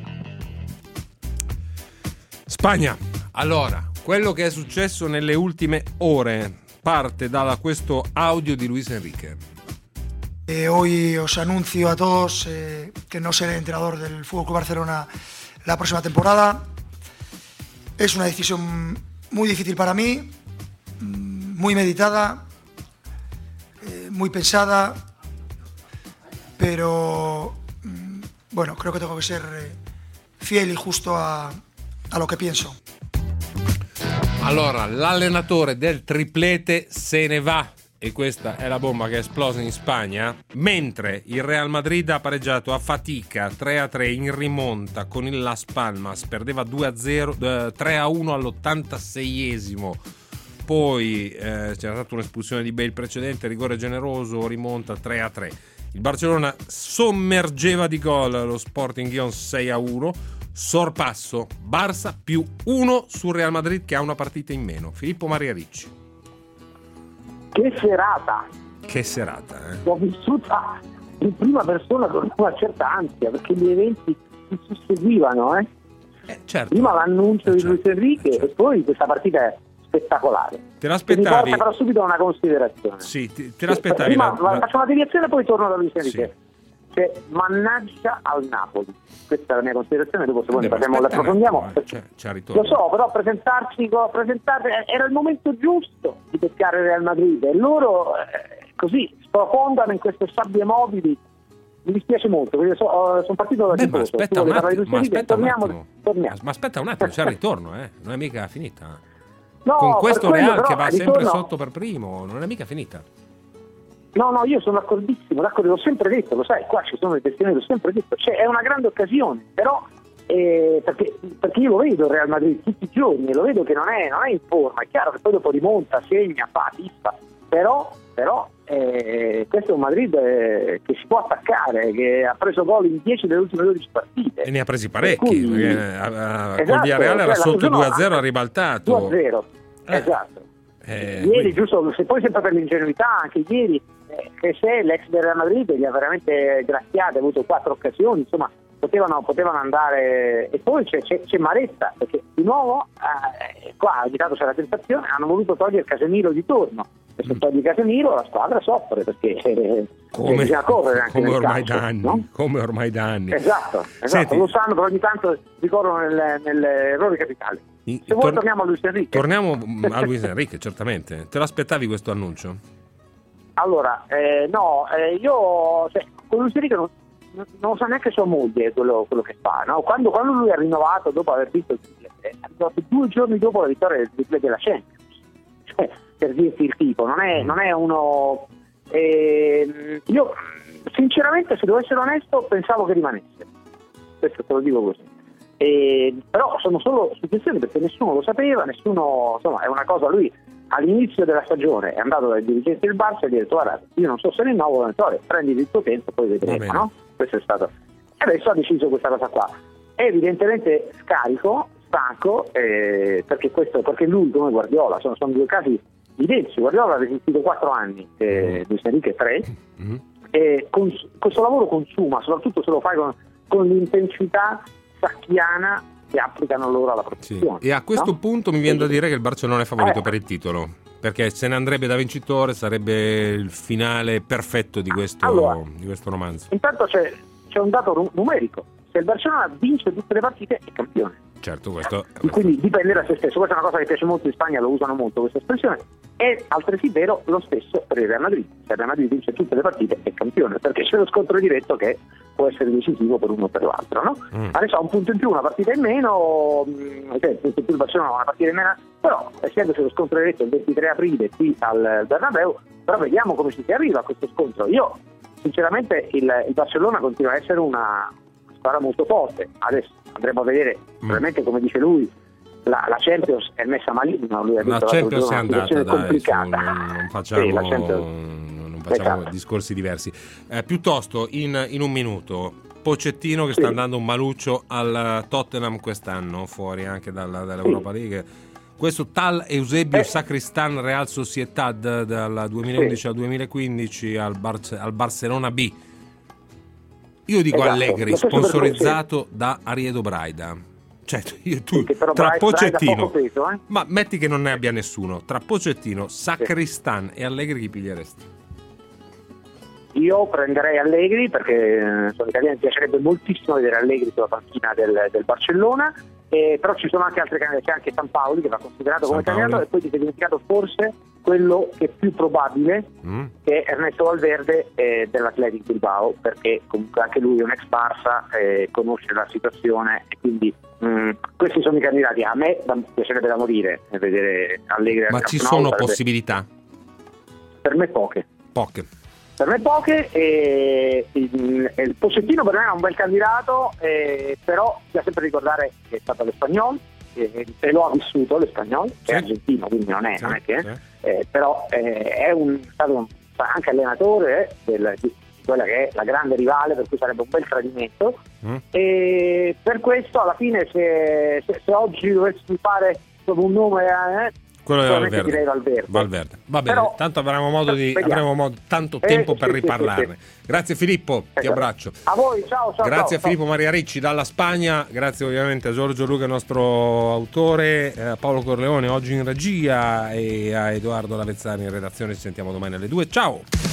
Spagna. Allora, quello che è successo nelle ultime ore parte da questo audio di Luis Enrique. Hoy os anuncio a todos que no seré entrenador del FC Barcelona la próxima temporada. Es una decisión muy difícil para mí, muy meditada, muy pensada, pero bueno, creo que tengo que ser fiel y justo a lo que pienso. Allora, l'allenatore del triplete se ne va. E questa è la bomba che è esplosa in Spagna, mentre il Real Madrid ha pareggiato a fatica 3-3 in rimonta con il Las Palmas, perdeva 2-0, 3-1 all'86esimo, poi c'era stata un'espulsione di Bale precedente, rigore generoso, rimonta 3-3. Il Barcellona sommergeva di gol lo Sporting Gijón 6-1, sorpasso Barça più 1 sul Real Madrid che ha una partita in meno. Filippo Maria Ricci. Che serata, L'ho vissuta in prima persona con una certa ansia, perché gli eventi si susseguivano, certo. Prima l'annuncio di Luis Enrique e poi questa partita è spettacolare. Te l'aspettavi? Mi porta però subito a una considerazione. Sì, te l'aspettavi? Prima faccio una deviazione e poi torno da Luis Enrique. Sì. Cioè, mannaggia al Napoli. Questa è la mia considerazione, dopo se poi la approfondiamo. Lo so, però presentarsi era il momento giusto di beccare il Real Madrid e loro così sprofondano in queste sabbie mobili. Mi dispiace molto perché sono partito da ma aspetta un attimo, torniamo. Ma aspetta un attimo, c'è il ritorno, non è mica finita. con questo Real che va sempre ritorno... sotto per primo, non è mica finita. No, io sono d'accordissimo, l'ho sempre detto, lo sai, qua ci sono le testimoni, l'ho sempre detto, è una grande occasione, però perché io lo vedo il Real Madrid tutti i giorni, lo vedo che non è in forma, è chiaro che poi dopo rimonta, segna, fa, fispa, però questo è un Madrid che si può attaccare, che ha preso gol in 10 delle ultime 12 partite. E ne ha presi parecchi, col Villarreal era sotto 2-0, ha ribaltato. 2-0, esatto. Ieri, giusto, se poi sempre per l'ingenuità, anche ieri, che se l'ex del Real Madrid li ha veramente graziati, ha avuto 4 occasioni, insomma, potevano andare. E poi c'è Maretta, perché di nuovo qua ogni tanto c'è la tentazione, hanno voluto togliere Casemiro di torno, e se togli Casemiro la squadra soffre, perché bisogna correre anche come nel ormai calcio, da anni, no? Come ormai da anni. Esatto, Senti, lo sanno, però ogni tanto ricorrono nell'errore capitale. Se vuoi torniamo a Luis Enrique. Torniamo a Luis Enrique, certamente. Te l'aspettavi questo annuncio? Allora, io con Luis Enrique non lo sa neanche sua moglie quello che fa, no? Quando lui ha rinnovato dopo aver visto il triplete, è arrivato 2 giorni dopo la vittoria del triplete della Champions, per dirti il tipo, non è uno. Io sinceramente, se devo essere onesto, pensavo che rimanesse, questo te lo dico così. Però sono solo suggestioni, perché nessuno lo sapeva, nessuno, insomma, è una cosa. Lui all'inizio della stagione è andato dai dirigenti del Barça e ha detto: guarda, io non so se rinnovo, prenditi il tuo tempo, poi vedremo, no? Questo è stato. E adesso ha deciso questa cosa qua. È evidentemente stanco, perché lui, come Guardiola, sono 2 casi identici. Guardiola ha resistito 4 anni, Luis Enrique 3, e questo lavoro consuma, soprattutto se lo fai con l'intensità sacchiana che applicano loro alla professione. Sì. E a questo punto mi viene da dire che il Barcellona è favorito per il titolo, perché se ne andrebbe da vincitore sarebbe il finale perfetto di questo romanzo. Intanto c'è un dato numerico: se il Barcellona vince tutte le partite è campione. Certo, questo. Quindi dipende da se stesso. Questa è una cosa che piace molto in Spagna, lo usano molto questa espressione. È altresì vero lo stesso per il Real Madrid. Se il Real Madrid vince tutte le partite è campione, perché c'è lo scontro diretto che può essere decisivo per uno o per l'altro, no? Adesso ha un punto in più, una partita in meno, un punto in più il Barcellona, una partita in meno, però essendoci lo scontro diretto il 23 aprile qui al Bernabéu, però vediamo come si arriva a questo scontro. Io sinceramente il Barcellona continua a essere una squadra molto forte. Adesso andremo a vedere, probabilmente, come dice lui, la Champions è messa malino. Lui ha detto la Champions è andata, complicata. Non facciamo discorsi diversi. Piuttosto, in un minuto, Pochettino che sta andando un maluccio al Tottenham quest'anno, fuori anche dall'Europa League. Questo tal Eusebio Sacristan, Real Sociedad, dal 2011 al 2015 al Barcellona B. Io dico Allegri, sponsorizzato da Ariedo Braida. Cioè, tra Pochettino, ma metti che non ne abbia nessuno, tra Pochettino, Sacristan e Allegri chi piglieresti? Io prenderei Allegri, perché sono italiano, mi piacerebbe moltissimo vedere Allegri sulla panchina del Barcellona, però ci sono anche altri candidati, c'è anche San Paoli che va considerato come candidato, e poi ti sei dimenticato forse quello che è più probabile, che è Ernesto Valverde dell'Athletic Bilbao, perché comunque anche lui è un ex Barça, conosce la situazione, e quindi questi sono i candidati. A me piacerebbe da morire vedere Allegri. Ma ci sono possibilità? Per me poche. Per me poche, il Pochettino per me è un bel candidato, però bisogna sempre ricordare che è stato l'Espanyol, e lo ha vissuto l'Espanyol, che è argentino, quindi non è che però è stato anche allenatore di quella che è la grande rivale, per cui sarebbe un bel tradimento, e per questo alla fine se oggi dovessi fare un nome, quello è Valverde. Va bene, però, tanto avremo tanto tempo per riparlarne. Grazie Filippo, ti abbraccio. A voi, ciao. Grazie a Filippo Maria Ricci dalla Spagna, grazie ovviamente a Giorgio Luca, nostro autore, a Paolo Corleone oggi in regia, e a Edoardo Lavezzani in redazione. Ci sentiamo domani alle 2. Ciao!